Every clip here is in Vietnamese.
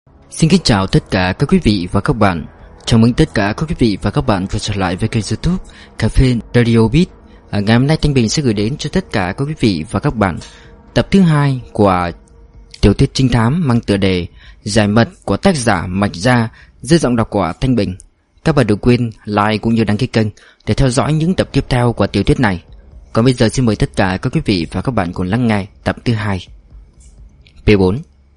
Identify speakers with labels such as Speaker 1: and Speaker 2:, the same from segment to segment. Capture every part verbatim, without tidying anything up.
Speaker 1: Xin kính chào tất cả các quý vị và các bạn. Chào mừng tất cả các quý vị và các bạn quay trở lại với kênh YouTube Cà phê Radio Beat. à, Ngày hôm nay Thanh Bình sẽ gửi đến cho tất cả các quý vị và các bạn tập thứ hai của tiểu thuyết trinh thám mang tựa đề Giải mật của tác giả Mạch Gia, dưới giọng đọc của Thanh Bình. Các bạn đừng quên like cũng như đăng ký kênh để theo dõi những tập tiếp theo của tiểu thuyết này. Còn bây giờ xin mời tất cả các quý vị và các bạn cùng lắng nghe tập thứ hai. P bốn.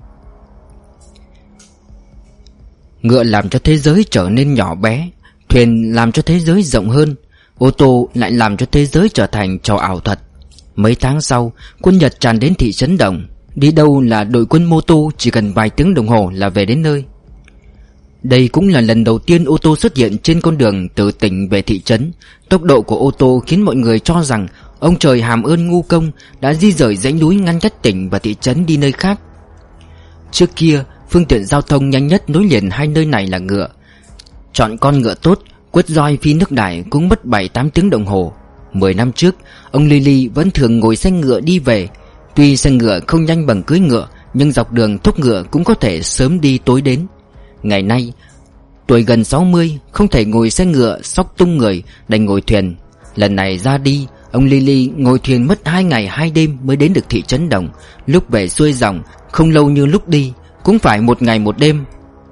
Speaker 1: Ngựa làm cho thế giới trở nên nhỏ bé, thuyền làm cho thế giới rộng hơn, ô tô lại làm cho thế giới trở thành trò ảo thuật. Mấy tháng sau, quân Nhật tràn đến thị trấn Đồng. Đi đâu là đội quân mô tô chỉ cần vài tiếng đồng hồ là về đến nơi. Đây cũng là lần đầu tiên ô tô xuất hiện trên con đường từ tỉnh về thị trấn. Tốc độ của ô tô khiến mọi người cho rằng ông trời hàm ơn ngu công đã di rời dãy núi ngăn cách tỉnh và thị trấn đi nơi khác. Trước kia, phương tiện giao thông nhanh nhất nối liền hai nơi này là ngựa. Chọn con ngựa tốt, quất roi phi nước đại cũng mất bảy tám tiếng đồng hồ. Mười năm trước, ông Lily vẫn thường ngồi xe ngựa đi về. Tuy xe ngựa không nhanh bằng cưỡi ngựa, nhưng dọc đường thúc ngựa cũng có thể sớm đi tối đến. Ngày nay, tuổi gần sáu mươi, không thể ngồi xe ngựa xóc tung người, đành ngồi thuyền. Lần này ra đi, ông Lily ngồi thuyền mất hai ngày hai đêm mới đến được thị trấn Đồng. Lúc về xuôi dòng, không lâu như lúc đi, cũng phải một ngày một đêm.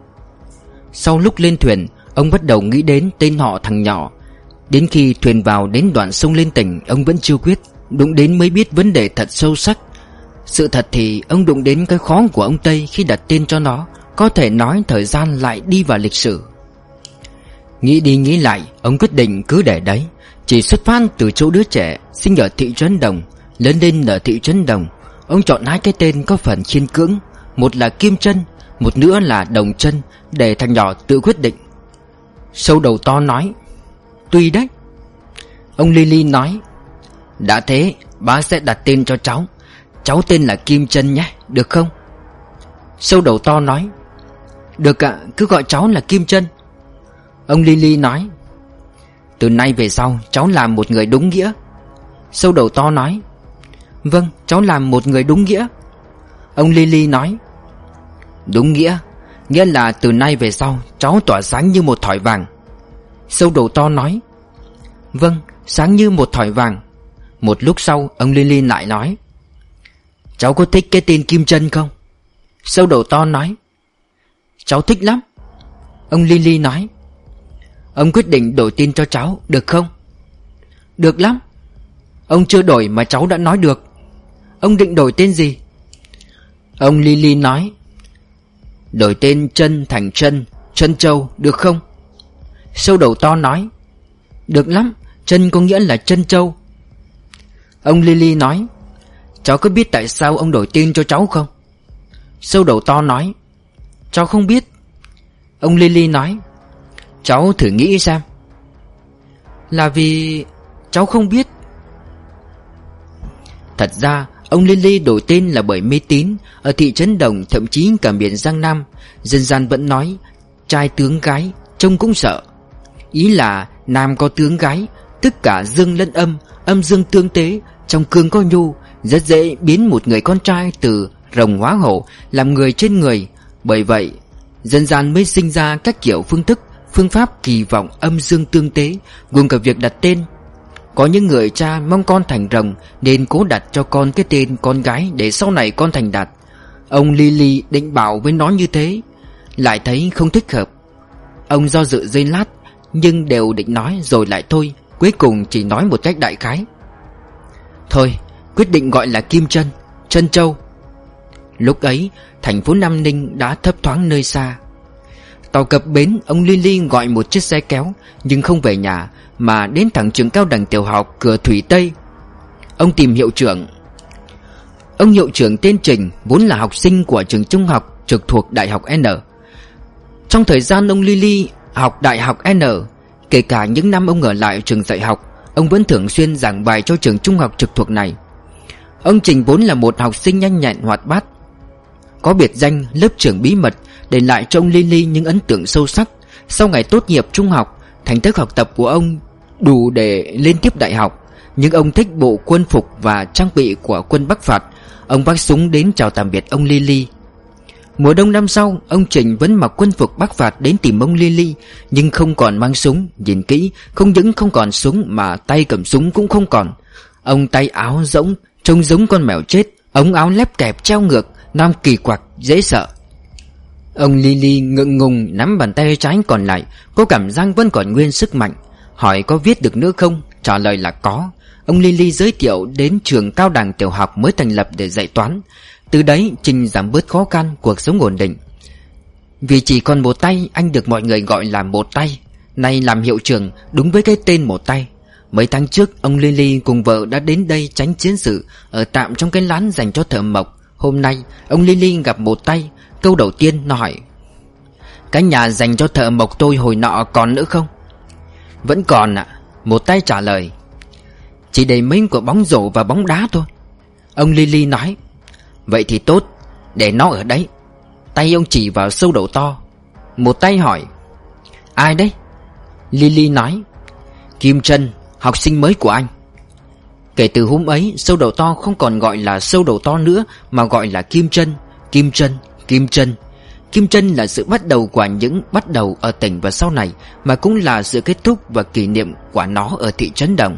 Speaker 1: Sau lúc lên thuyền, ông bắt đầu nghĩ đến tên họ thằng nhỏ. Đến khi thuyền vào đến đoạn sông lên tỉnh, ông vẫn chưa quyết. Đụng đến mới biết vấn đề thật sâu sắc. Sự thật thì ông đụng đến cái khó của ông Tây khi đặt tên cho nó. Có thể nói thời gian lại đi vào lịch sử. Nghĩ đi nghĩ lại, ông quyết định cứ để đấy. Chỉ xuất phát từ chỗ đứa trẻ sinh ở thị trấn Đồng, lớn lên ở thị trấn Đồng. Ông chọn hai cái tên có phần khiên cưỡng. Một là Kim Chân, một nữa là Đồng Chân, để thằng nhỏ tự quyết định. Sâu đầu to nói: "Tùy đấy." Ông Lily nói: "Đã thế, bác sẽ đặt tên cho cháu. Cháu tên là Kim Chân nhé, được không?" Sâu đầu to nói: "Được ạ, cứ gọi cháu là Kim Chân." Ông Lily nói: "Từ nay về sau cháu làm một người đúng nghĩa." Sâu đầu to nói: "Vâng, cháu làm một người đúng nghĩa." Ông Lily nói: "Đúng nghĩa, nghĩa là từ nay về sau cháu tỏa sáng như một thỏi vàng." Sâu đầu to nói: "Vâng, sáng như một thỏi vàng." Một lúc sau, ông Lily lại nói: "Cháu có thích cái tên Kim Chân không?" Sâu đầu to nói: "Cháu thích lắm." Ông Lily nói: "Ông quyết định đổi tên cho cháu, được không?" "Được lắm." Ông chưa đổi mà cháu đã nói được. Ông định đổi tên gì? Ông Lily nói: "Đổi tên Chân thành Chân, Chân Châu, được không?" Sâu đầu to nói: "Được lắm, Chân có nghĩa là Chân Châu." Ông Lily nói: "Cháu có biết tại sao ông đổi tên cho cháu không?" Sâu đầu to nói: "Cháu không biết." Ông Lily nói: "Cháu thử nghĩ xem." "Là vì cháu không biết." Thật ra ông Lily đổi tên là bởi mê tín. Ở thị trấn Đồng, thậm chí cả miền Giang Nam, dân gian vẫn nói trai tướng gái trông cũng sợ. Ý là nam có tướng gái, tất cả dương lẫn âm, âm dương tương tế, trong cương có nhu, rất dễ biến một người con trai từ rồng hóa hổ làm người trên người. Bởi vậy dân gian mới sinh ra các kiểu phương thức, phương pháp kỳ vọng âm dương tương tế, gồm cả việc đặt tên. Có những người cha mong con thành rồng nên cố đặt cho con cái tên con gái để sau này con thành đạt. Ông Lily định bảo với nó như thế, lại thấy không thích hợp. Ông do dự giây lát, nhưng đều định nói rồi lại thôi. Cuối cùng chỉ nói một cách đại khái: "Thôi, quyết định gọi là Kim Chân, Chân Châu." Lúc ấy, thành phố Nam Ninh đã thấp thoáng nơi xa. Tàu cập bến, ông Lily gọi một chiếc xe kéo, nhưng không về nhà mà đến thẳng trường cao đẳng tiểu học Cửa Thủy Tây. Ông tìm hiệu trưởng. Ông hiệu trưởng tên Trình, vốn là học sinh của trường trung học trực thuộc Đại học N. Trong thời gian ông Lily học Đại học N, kể cả những năm ông ở lại trường dạy học, ông vẫn thường xuyên giảng bài cho trường trung học trực thuộc này. Ông Trình vốn là một học sinh nhanh nhẹn hoạt bát, có biệt danh lớp trưởng bí mật, để lại cho ông Lily những ấn tượng sâu sắc. Sau ngày tốt nghiệp trung học, thành tích học tập của ông đủ để lên tiếp đại học. Nhưng ông thích bộ quân phục và trang bị của quân Bắc phạt. Ông vác súng đến chào tạm biệt ông Lily. Mùa đông năm sau, ông Trình vẫn mặc quân phục Bắc phạt đến tìm ông Lily, nhưng không còn mang súng. Nhìn kỹ, không những không còn súng mà tay cầm súng cũng không còn. Ông tay áo rỗng, trông giống con mèo chết, ống áo lép kẹp treo ngược, nam kỳ quặc, dễ sợ. Ông Lily ngượng ngùng nắm bàn tay trái còn lại, có cảm giác vẫn còn nguyên sức mạnh. Hỏi có viết được nữa không? Trả lời là có. Ông Lily giới thiệu đến trường cao đẳng tiểu học mới thành lập để dạy toán. Từ đấy Trình giảm bớt khó khăn, cuộc sống ổn định. Vì chỉ còn một tay, anh được mọi người gọi là một tay. Nay làm hiệu trưởng đúng với cái tên một tay. Mấy tháng trước, ông Lily cùng vợ đã đến đây tránh chiến sự, ở tạm trong cái lán dành cho thợ mộc. Hôm nay ông Lily gặp một tay. Câu đầu tiên nó hỏi: cái nhà dành cho thợ mộc tôi hồi nọ còn nữa không? Vẫn còn ạ. Một tay trả lời. Chỉ để mấy quả bóng rổ và bóng đá thôi. Ông Lily nói: vậy thì tốt, để nó ở đấy. Tay ông chỉ vào sâu đầu to. Một tay hỏi: ai đấy? Lily nói: Kim Trân, học sinh mới của anh. Kể từ hôm ấy, sâu đầu to không còn gọi là sâu đầu to nữa, mà gọi là Kim Trân. Kim Trân, Kim Trân. Kim Trân là sự bắt đầu của những bắt đầu ở tỉnh và sau này, mà cũng là sự kết thúc và kỷ niệm của nó ở thị trấn Đồng.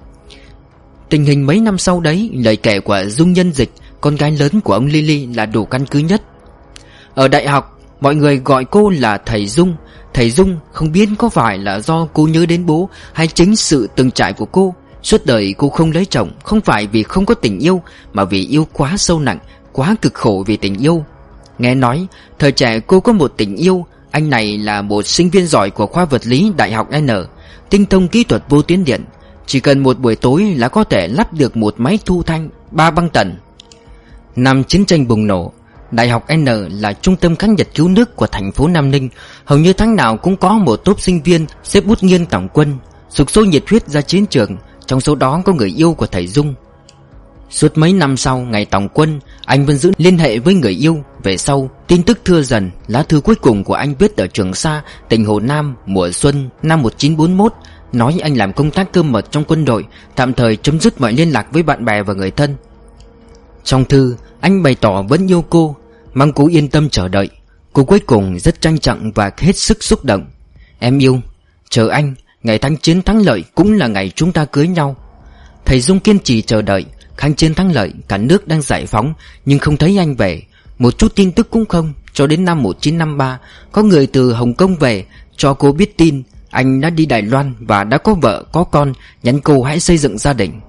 Speaker 1: Tình hình mấy năm sau đấy, lời kể của Dung Nhân Dịch, con gái lớn của ông Lily, là đủ căn cứ nhất. Ở đại học, mọi người gọi cô là thầy Dung. Thầy Dung không biết có phải là do cô nhớ đến bố, hay chính sự từng trải của cô. Suốt đời cô không lấy chồng, không phải vì không có tình yêu, mà vì yêu quá sâu nặng, quá cực khổ vì tình yêu. Nghe nói, thời trẻ cô có một tình yêu. Anh này là một sinh viên giỏi của khoa vật lý Đại học N, tinh thông kỹ thuật vô tuyến điện. Chỉ cần một buổi tối là có thể lắp được một máy thu thanh ba băng tần. Năm chiến tranh bùng nổ, Đại học N là trung tâm kháng Nhật cứu nước của thành phố Nam Ninh. Hầu như tháng nào cũng có một tốp sinh viên xếp bút nghiêng tổng quân, sục sôi nhiệt huyết ra chiến trường. Trong số đó có người yêu của thầy Dung. Suốt mấy năm sau ngày tổng quân, anh vẫn giữ liên hệ với người yêu. Về sau, tin tức thưa dần. Lá thư cuối cùng của anh viết ở Trường Sa, tỉnh Hồ Nam, mùa xuân năm một nghìn chín trăm bốn mươi mốt, nói anh làm công tác cơ mật trong quân đội, tạm thời chấm dứt mọi liên lạc với bạn bè và người thân. Trong thư, anh bày tỏ vẫn yêu cô, mong cô yên tâm chờ đợi. Cô cuối cùng rất trang trọng và hết sức xúc động. Em yêu, chờ anh, ngày thắng chiến thắng lợi cũng là ngày chúng ta cưới nhau. Thầy Dung kiên trì chờ đợi. Kháng chiến thắng lợi, cả nước đang giải phóng, nhưng không thấy anh về. Một chút tin tức cũng không. Cho đến năm một nghìn chín trăm năm mươi ba, có người từ Hồng Kông về, cho cô biết tin anh đã đi Đài Loan và đã có vợ, có con, nhắn cô hãy xây dựng gia đình.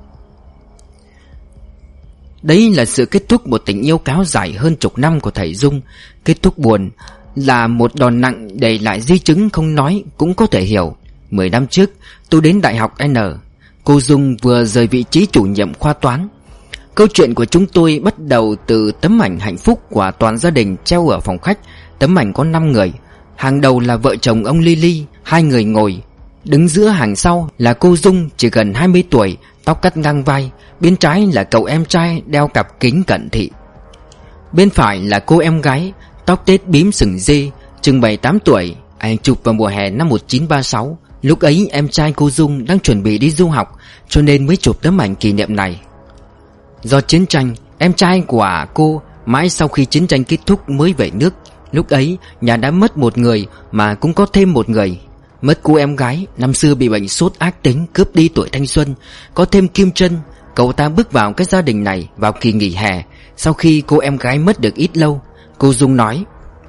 Speaker 1: Đấy là sự kết thúc một tình yêu kéo dài hơn chục năm của thầy Dung. Kết thúc buồn, là một đòn nặng để lại di chứng không nói cũng có thể hiểu. Mười năm trước, tôi đến Đại học N. Cô Dung vừa rời vị trí chủ nhiệm khoa toán. Câu chuyện của chúng tôi bắt đầu từ tấm ảnh hạnh phúc của toàn gia đình treo ở phòng khách. Tấm ảnh có năm người. Hàng đầu là vợ chồng ông Lily, hai người ngồi. Đứng giữa hàng sau là cô Dung, chỉ gần hai mươi tuổi, tóc cắt ngang vai. Bên trái là cậu em trai đeo cặp kính cận thị. Bên phải là cô em gái, tóc tết bím sừng dê, chừng bảy tám tuổi. Anh chụp vào mùa hè năm một nghìn chín trăm ba mươi sáu. Lúc ấy em trai cô Dung đang chuẩn bị đi du học, cho nên mới chụp tấm ảnh kỷ niệm này. Do chiến tranh, em trai của cô mãi sau khi chiến tranh kết thúc mới về nước. Lúc ấy nhà đã mất một người mà cũng có thêm một người. Mất cô em gái, năm xưa bị bệnh sốt ác tính cướp đi tuổi thanh xuân. Có thêm Kim Trân. Cậu ta bước vào cái gia đình này vào kỳ nghỉ hè, sau khi cô em gái mất được ít lâu. Cô Dung nói: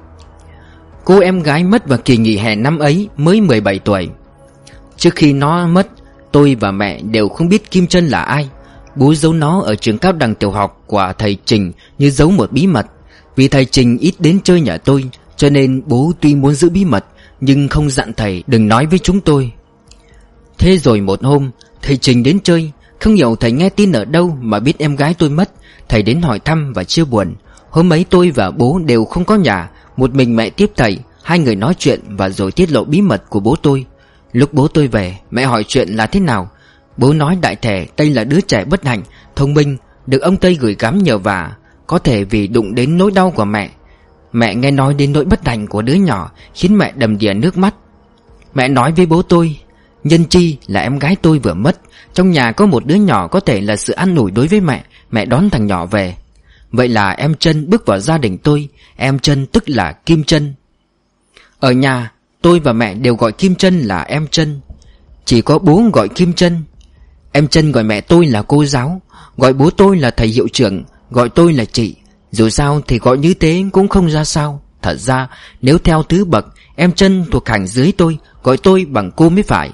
Speaker 1: cô em gái mất vào kỳ nghỉ hè năm ấy mới mười bảy tuổi. Trước khi nó mất, tôi và mẹ đều không biết Kim Trân là ai. Bố giấu nó ở trường cao đẳng tiểu học của thầy Trình như giấu một bí mật. Vì thầy Trình ít đến chơi nhà tôi, cho nên bố tuy muốn giữ bí mật nhưng không dặn thầy đừng nói với chúng tôi. Thế rồi một hôm, thầy Trình đến chơi. Không hiểu thầy nghe tin ở đâu mà biết em gái tôi mất. Thầy đến hỏi thăm và chia buồn. Hôm ấy tôi và bố đều không có nhà, một mình mẹ tiếp thầy. Hai người nói chuyện và rồi tiết lộ bí mật của bố tôi. Lúc bố tôi về, mẹ hỏi chuyện là thế nào. Bố nói đại thể Tây là đứa trẻ bất hạnh, thông minh, được ông Tây gửi gắm nhờ vả. Có thể vì đụng đến nỗi đau của mẹ. Mẹ nghe nói đến nỗi bất hạnh của đứa nhỏ khiến mẹ đầm đìa nước mắt. Mẹ nói với bố tôi, Nhân Chi là em gái tôi vừa mất. Trong nhà có một đứa nhỏ có thể là sự an ủi đối với mẹ. Mẹ đón thằng nhỏ về. Vậy là em Trân bước vào gia đình tôi. Em Trân tức là Kim Trân. Ở nhà tôi và mẹ đều gọi Kim Trân là em Trân. Chỉ có bố gọi Kim Trân. Em Trân gọi mẹ tôi là cô giáo, gọi bố tôi là thầy hiệu trưởng, gọi tôi là chị. Dù sao thì gọi như thế cũng không ra sao. Thật ra nếu theo thứ bậc, em Trân thuộc hàng dưới tôi, gọi tôi bằng cô mới phải.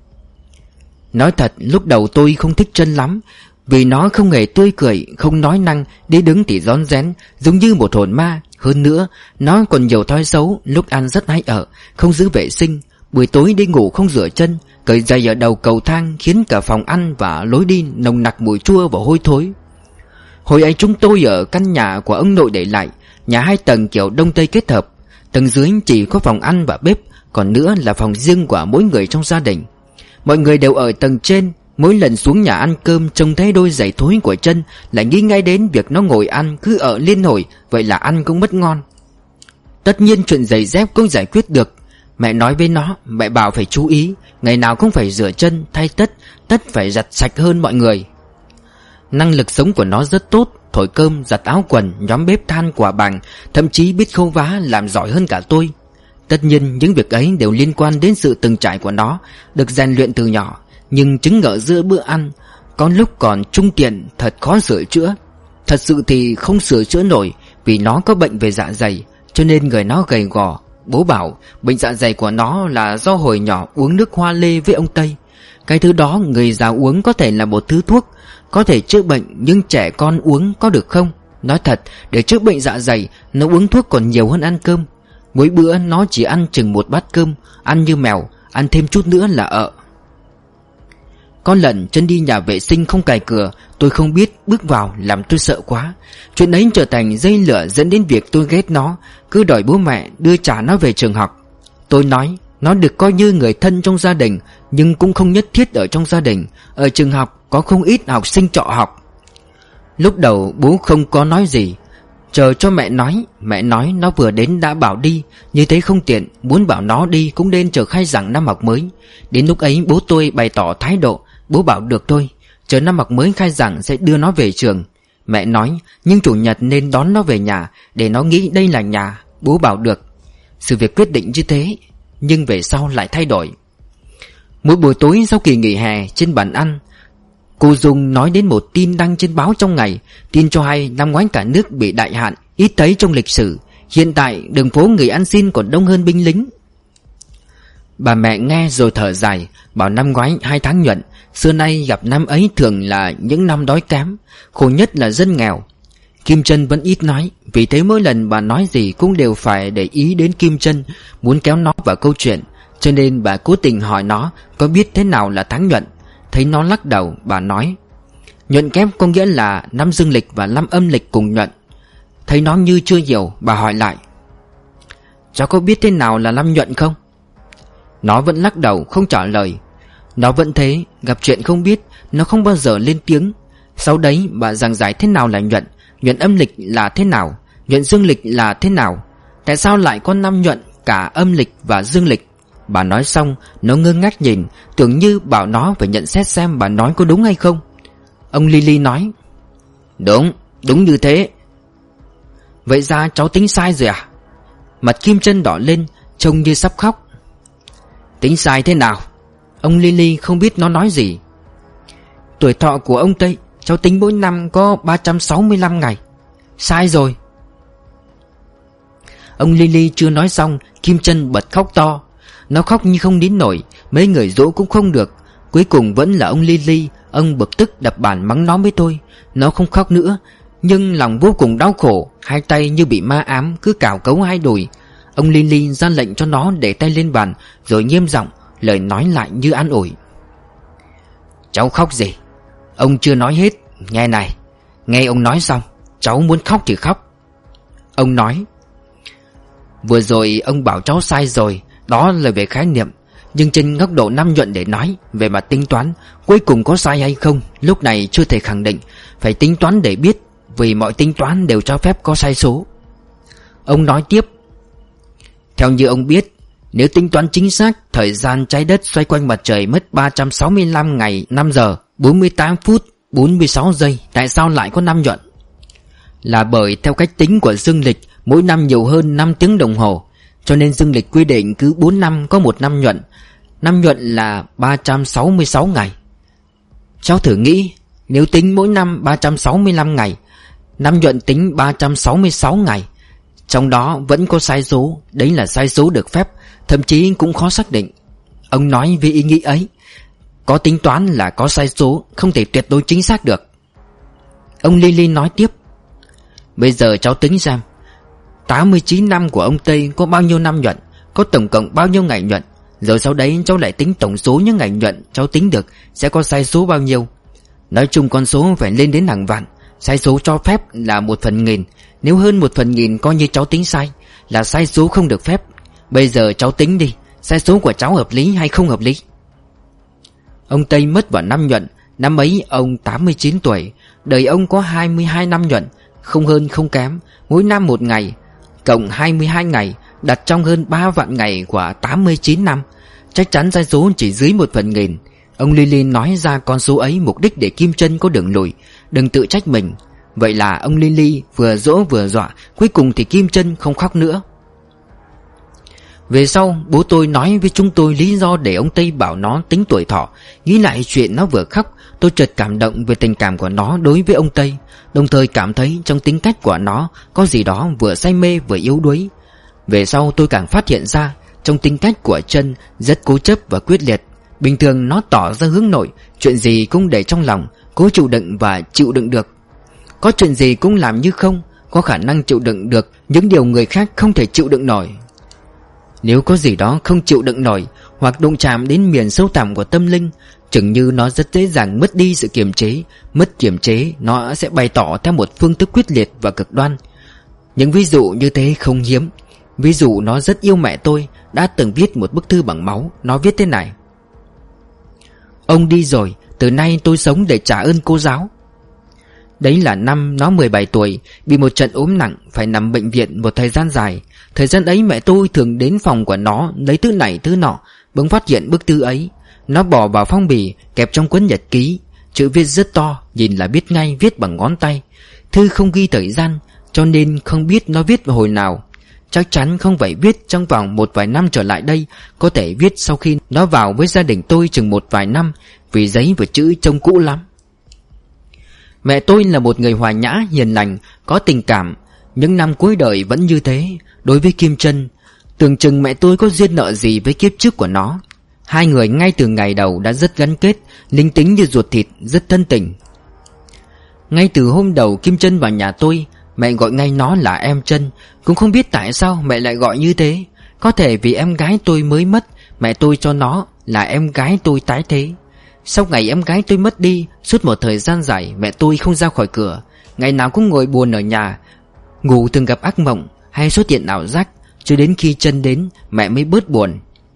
Speaker 1: Nói thật, lúc đầu tôi không thích Trân lắm, vì nó không hề tươi cười, không nói năng, đi đứng thì rón rén, giống như một hồn ma. Hơn nữa, nó còn nhiều thói xấu, lúc ăn rất hay ở, không giữ vệ sinh, buổi tối đi ngủ không rửa chân, cởi giày ở đầu cầu thang, khiến cả phòng ăn và lối đi nồng nặc mùi chua và hôi thối. Hồi ấy chúng tôi ở căn nhà của ông nội để lại, nhà hai tầng kiểu Đông Tây kết hợp. Tầng dưới chỉ có phòng ăn và bếp, còn nữa là phòng riêng của mỗi người trong gia đình. Mọi người đều ở tầng trên. Mỗi lần xuống nhà ăn cơm trông thấy đôi giày thối của Trân, lại nghĩ ngay đến việc nó ngồi ăn cứ ở liên hồi, vậy là ăn cũng mất ngon. Tất nhiên chuyện giày dép cũng giải quyết được. Mẹ nói với nó, mẹ bảo phải chú ý, ngày nào cũng phải rửa chân, thay tất, tất phải giặt sạch hơn mọi người. Năng lực sống của nó rất tốt, thổi cơm, giặt áo quần, nhóm bếp than quả bằng, thậm chí biết khâu vá, làm giỏi hơn cả tôi. Tất nhiên những việc ấy đều liên quan đến sự từng trải của nó, được rèn luyện từ nhỏ. Nhưng trứng ngỡ giữa bữa ăn, có lúc còn trung tiện, thật khó sửa chữa. Thật sự thì không sửa chữa nổi, vì nó có bệnh về dạ dày, cho nên người nó gầy gò. Bố bảo bệnh dạ dày của nó là do hồi nhỏ uống nước hoa lê với ông Tây. Cái thứ đó người già uống có thể là một thứ thuốc, có thể chữa bệnh, nhưng trẻ con uống có được không? Nói thật, để chữa bệnh dạ dày, nó uống thuốc còn nhiều hơn ăn cơm. Mỗi bữa nó chỉ ăn chừng một bát cơm, ăn như mèo, ăn thêm chút nữa là ợ. Có lần Trân đi nhà vệ sinh không cài cửa, tôi không biết, bước vào làm tôi sợ quá. Chuyện ấy trở thành dây lửa dẫn đến việc tôi ghét nó, cứ đòi bố mẹ đưa trả nó về trường học. Tôi nói nó được coi như người thân trong gia đình, nhưng cũng không nhất thiết ở trong gia đình. Ở trường học có không ít học sinh trọ học. Lúc đầu bố không có nói gì, chờ cho mẹ nói. Mẹ nói nó vừa đến đã bảo đi, như thế không tiện, muốn bảo nó đi cũng nên chờ khai giảng năm học mới. Đến lúc ấy bố tôi bày tỏ thái độ. Bố bảo được thôi, chờ năm học mới khai giảng sẽ đưa nó về trường. Mẹ nói nhưng chủ nhật nên đón nó về nhà, để nó nghĩ đây là nhà. Bố bảo được. Sự việc quyết định như thế, nhưng về sau lại thay đổi. Mỗi buổi tối sau kỳ nghỉ hè, trên bàn ăn, cô Dung nói đến một tin đăng trên báo trong ngày. Tin cho hay năm ngoái cả nước bị đại hạn, ít thấy trong lịch sử. Hiện tại đường phố người ăn xin còn đông hơn binh lính. Bà mẹ nghe rồi thở dài, bảo năm ngoái hai tháng nhuận, xưa nay gặp năm ấy thường là những năm đói kém, khổ nhất là dân nghèo. Kim Trân vẫn ít nói, vì thế mỗi lần bà nói gì cũng đều phải để ý đến Kim Trân, muốn kéo nó vào câu chuyện. Cho nên bà cố tình hỏi nó có biết thế nào là tháng nhuận. Thấy nó lắc đầu, bà nói nhuận kép có nghĩa là năm dương lịch và năm âm lịch cùng nhuận. Thấy nó như chưa hiểu, bà hỏi lại, cháu có biết thế nào là năm nhuận không? Nó vẫn lắc đầu không trả lời. Nó vẫn thế, gặp chuyện không biết, nó không bao giờ lên tiếng. Sau đấy bà giảng giải thế nào là nhuận, nhuận âm lịch là thế nào, nhuận dương lịch là thế nào, tại sao lại có năm nhuận cả âm lịch và dương lịch. Bà nói xong, nó ngơ ngác nhìn, tưởng như bảo nó phải nhận xét xem bà nói có đúng hay không. Ông Lily nói, đúng, đúng như thế. Vậy ra cháu tính sai rồi à? Mặt Kim Trân đỏ lên, trông như sắp khóc. Tính sai thế nào? Ông Lily không biết nó nói gì. Tuổi thọ của ông Tây, cháu tính mỗi năm có ba trăm sáu mươi lăm ngày. Sai rồi. Ông Lily chưa nói xong, Kim Trân bật khóc to. Nó khóc như không nín nổi, mấy người dỗ cũng không được. Cuối cùng vẫn là ông Lily. Ông bực tức đập bàn mắng nó với tôi. Nó không khóc nữa, nhưng lòng vô cùng đau khổ, hai tay như bị ma ám, cứ cào cấu hai đùi. Ông Lily ra lệnh cho nó để tay lên bàn, rồi nghiêm giọng, lời nói lại như an ủi. Cháu khóc gì? Ông chưa nói hết, nghe này. Nghe ông nói xong, cháu muốn khóc thì khóc. Ông nói, vừa rồi ông bảo cháu sai rồi, đó là về khái niệm. Nhưng trên góc độ năm nhuận để nói, về mặt tính toán, cuối cùng có sai hay không, lúc này chưa thể khẳng định. Phải tính toán để biết, vì mọi tính toán đều cho phép có sai số. Ông nói tiếp, theo như ông biết, nếu tính toán chính xác, thời gian trái đất xoay quanh mặt trời mất ba trăm sáu mươi lăm ngày năm giờ bốn mươi tám phút bốn mươi sáu giây. Tại sao lại có năm nhuận? Là bởi theo cách tính của dương lịch, mỗi năm nhiều hơn năm tiếng đồng hồ, cho nên dương lịch quy định cứ bốn năm có một năm nhuận. Năm nhuận là ba trăm sáu mươi sáu ngày. Cháu thử nghĩ, nếu tính mỗi năm ba trăm sáu mươi lăm ngày, năm nhuận tính ba trăm sáu mươi sáu ngày, trong đó vẫn có sai số. Đấy là sai số được phép, thậm chí cũng khó xác định. Ông nói với ý nghĩ ấy, có tính toán là có sai số, không thể tuyệt đối chính xác được. Ông Lily nói tiếp, bây giờ cháu tính xem, tám mươi chín năm của ông Tây có bao nhiêu năm nhuận, có tổng cộng bao nhiêu ngày nhuận, rồi sau đấy cháu lại tính tổng số những ngày nhuận cháu tính được sẽ có sai số bao nhiêu. Nói chung con số phải lên đến hàng vạn. Sai số cho phép là một phần nghìn. Nếu hơn một phần nghìn coi như cháu tính sai, là sai số không được phép. Bây giờ cháu tính đi, sai số của cháu hợp lý hay không hợp lý? Ông Tây mất vào năm nhuận. Năm ấy ông tám mươi chín tuổi. Đời ông có hai mươi hai năm nhuận, không hơn không kém, mỗi năm một ngày, cộng hai mươi hai ngày, đặt trong hơn ba vạn ngày của tám mươi chín năm. Chắc chắn sai số chỉ dưới một phần nghìn. Ông Lily nói ra con số ấy mục đích để Kim Chân có đường lùi, đừng tự trách mình. Vậy là ông Lily vừa dỗ vừa dọa, cuối cùng thì Kim Chân không khóc nữa. Về sau bố tôi nói với chúng tôi lý do để ông Tây bảo nó tính tuổi thọ. Nghĩ lại chuyện nó vừa khóc, tôi chợt cảm động về tình cảm của nó đối với ông Tây, đồng thời cảm thấy trong tính cách của nó có gì đó vừa say mê vừa yếu đuối. Về sau tôi càng phát hiện ra trong tính cách của Chân rất cố chấp và quyết liệt. Bình thường nó tỏ ra hướng nội, chuyện gì cũng để trong lòng, cố chịu đựng và chịu đựng được. Có chuyện gì cũng làm như không, có khả năng chịu đựng được những điều người khác không thể chịu đựng nổi. Nếu có gì đó không chịu đựng nổi, hoặc đụng chạm đến miền sâu thẳm của tâm linh, chừng như nó rất dễ dàng mất đi sự kiềm chế. Mất kiềm chế, nó sẽ bày tỏ theo một phương thức quyết liệt và cực đoan. Những ví dụ như thế không hiếm. Ví dụ nó rất yêu mẹ tôi, đã từng viết một bức thư bằng máu. Nó viết thế này: ông đi rồi, từ nay tôi sống để trả ơn cô giáo. Đấy là năm nó mười bảy tuổi, bị một trận ốm nặng, phải nằm bệnh viện một thời gian dài. Thời gian ấy mẹ tôi thường đến phòng của nó lấy thứ này thứ nọ, bỗng phát hiện bức thư ấy. Nó bỏ vào phong bì, kẹp trong cuốn nhật ký. Chữ viết rất to, nhìn là biết ngay viết bằng ngón tay. Thư không ghi thời gian, cho nên không biết nó viết vào hồi nào. Chắc chắn không phải viết trong vòng một vài năm trở lại đây, có thể viết sau khi nó vào với gia đình tôi chừng một vài năm, vì giấy và chữ trông cũ lắm. Mẹ tôi là một người hòa nhã, hiền lành, có tình cảm. Những năm cuối đời vẫn như thế. Đối với Kim Chân, tưởng chừng mẹ tôi có duyên nợ gì với kiếp trước của nó. Hai người ngay từ ngày đầu đã rất gắn kết, linh tính như ruột thịt, rất thân tình. Ngay từ hôm đầu Kim Chân vào nhà tôi, mẹ gọi ngay nó là em Chân. Cũng không biết tại sao mẹ lại gọi như thế. Có thể vì em gái tôi mới mất, mẹ tôi cho nó là em gái tôi tái thế. Sau ngày em gái tôi mất đi, suốt một thời gian dài mẹ tôi không ra khỏi cửa. Ngày nào cũng ngồi buồn ở nhà, ngủ thường gặp ác mộng hay xuất hiện ảo giác. Cho đến khi Chân đến, mẹ mới bớt buồn.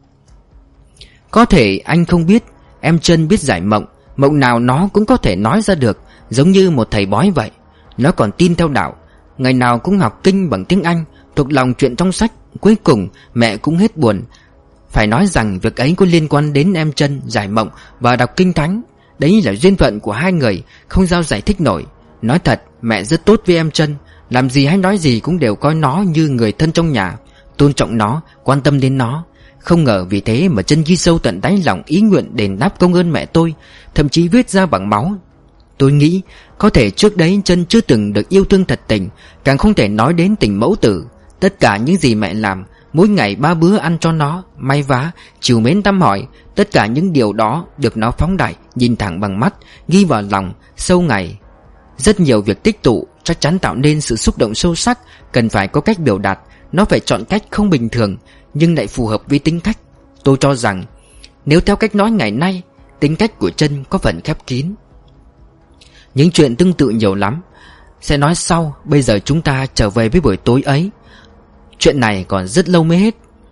Speaker 1: Có thể anh không biết, em Chân biết giải mộng. Mộng nào nó cũng có thể nói ra được, giống như một thầy bói vậy. Nó còn tin theo đạo, ngày nào cũng học kinh bằng tiếng Anh, thuộc lòng chuyện trong sách. Cuối cùng mẹ cũng hết buồn. Phải nói rằng việc ấy có liên quan đến em Chân giải mộng và đọc kinh thánh. Đấy là duyên phận của hai người, không sao giải thích nổi. Nói thật, mẹ rất tốt với em Chân, làm gì hay nói gì cũng đều coi nó như người thân trong nhà, tôn trọng nó, quan tâm đến nó. Không ngờ vì thế mà Chân ghi sâu tận đáy lòng ý nguyện đền đáp công ơn mẹ tôi, thậm chí viết ra bằng máu. Tôi nghĩ có thể trước đấy Chân chưa từng được yêu thương thật tình, càng không thể nói đến tình mẫu tử. Tất cả những gì mẹ làm, mỗi ngày ba bữa ăn cho nó, may vá, chiều mến thăm hỏi, tất cả những điều đó được nó phóng đại, nhìn thẳng bằng mắt, ghi vào lòng, sâu ngày. Rất nhiều việc tích tụ chắc chắn tạo nên sự xúc động sâu sắc, cần phải có cách biểu đạt. Nó phải chọn cách không bình thường, nhưng lại phù hợp với tính cách. Tôi cho rằng, nếu theo cách nói ngày nay, tính cách của Chân có phần khép kín. Những chuyện tương tự nhiều lắm, sẽ nói sau. Bây giờ chúng ta trở về với buổi tối ấy. Chuyện này còn rất lâu mới hết.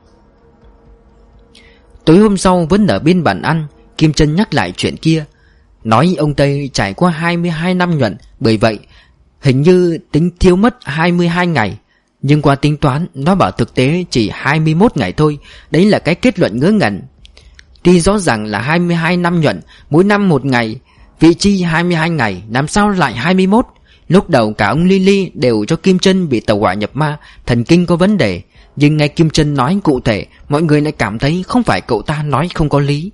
Speaker 1: Tối hôm sau vẫn ở bên bàn ăn, Kim Chân nhắc lại chuyện kia, nói ông Tây trải qua hai mươi hai năm nhuận, bởi vậy hình như tính thiếu mất hai mươi hai ngày. Nhưng qua tính toán, nó bảo thực tế chỉ hai mươi mốt ngày thôi. Đấy là cái kết luận ngớ ngẩn. Tuy rõ ràng là hai mươi hai năm nhuận, mỗi năm một ngày, vị chi hai mươi hai ngày, làm sao lại hai mươi mốt? Lúc đầu cả ông Lily đều cho Kim Trân bị tẩu hỏa nhập ma, thần kinh có vấn đề. Nhưng nghe Kim Trân nói cụ thể, mọi người lại cảm thấy không phải cậu ta nói không có lý.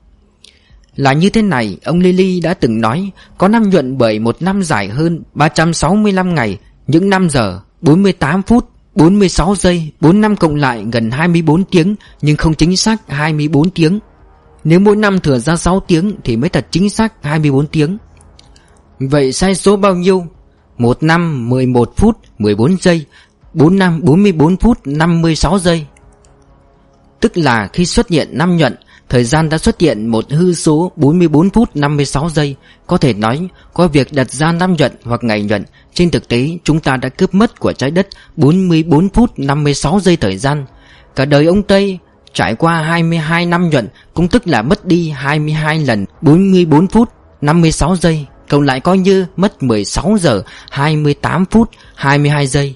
Speaker 1: Là như thế này, ông Lily đã từng nói có năm nhuận bởi một năm dài hơn ba trăm sáu mươi lăm ngày, những năm giờ, bốn mươi tám phút, bốn mươi sáu giây, bốn năm cộng lại gần hai mươi bốn tiếng, nhưng không chính xác hai mươi bốn tiếng. Nếu mỗi năm thừa ra sáu tiếng thì mới thật chính xác hai mươi bốn tiếng. Vậy sai số bao nhiêu? Một năm mười một phút mười bốn giây, bốn năm bốn mươi bốn phút năm mươi sáu giây. Tức là khi xuất hiện năm nhuận, thời gian đã xuất hiện một hư số bốn mươi bốn phút năm mươi sáu giây. Có thể nói, có việc đặt ra năm nhuận hoặc ngày nhuận, trên thực tế chúng ta đã cướp mất của trái đất bốn mươi bốn phút năm mươi sáu giây thời gian. Cả đời ông Tây trải qua hai mươi hai năm nhuận, cũng tức là mất đi hai mươi hai lần bốn mươi bốn phút năm mươi sáu giây, cộng lại coi như mất mười sáu giờ hai mươi tám phút hai mươi hai giây.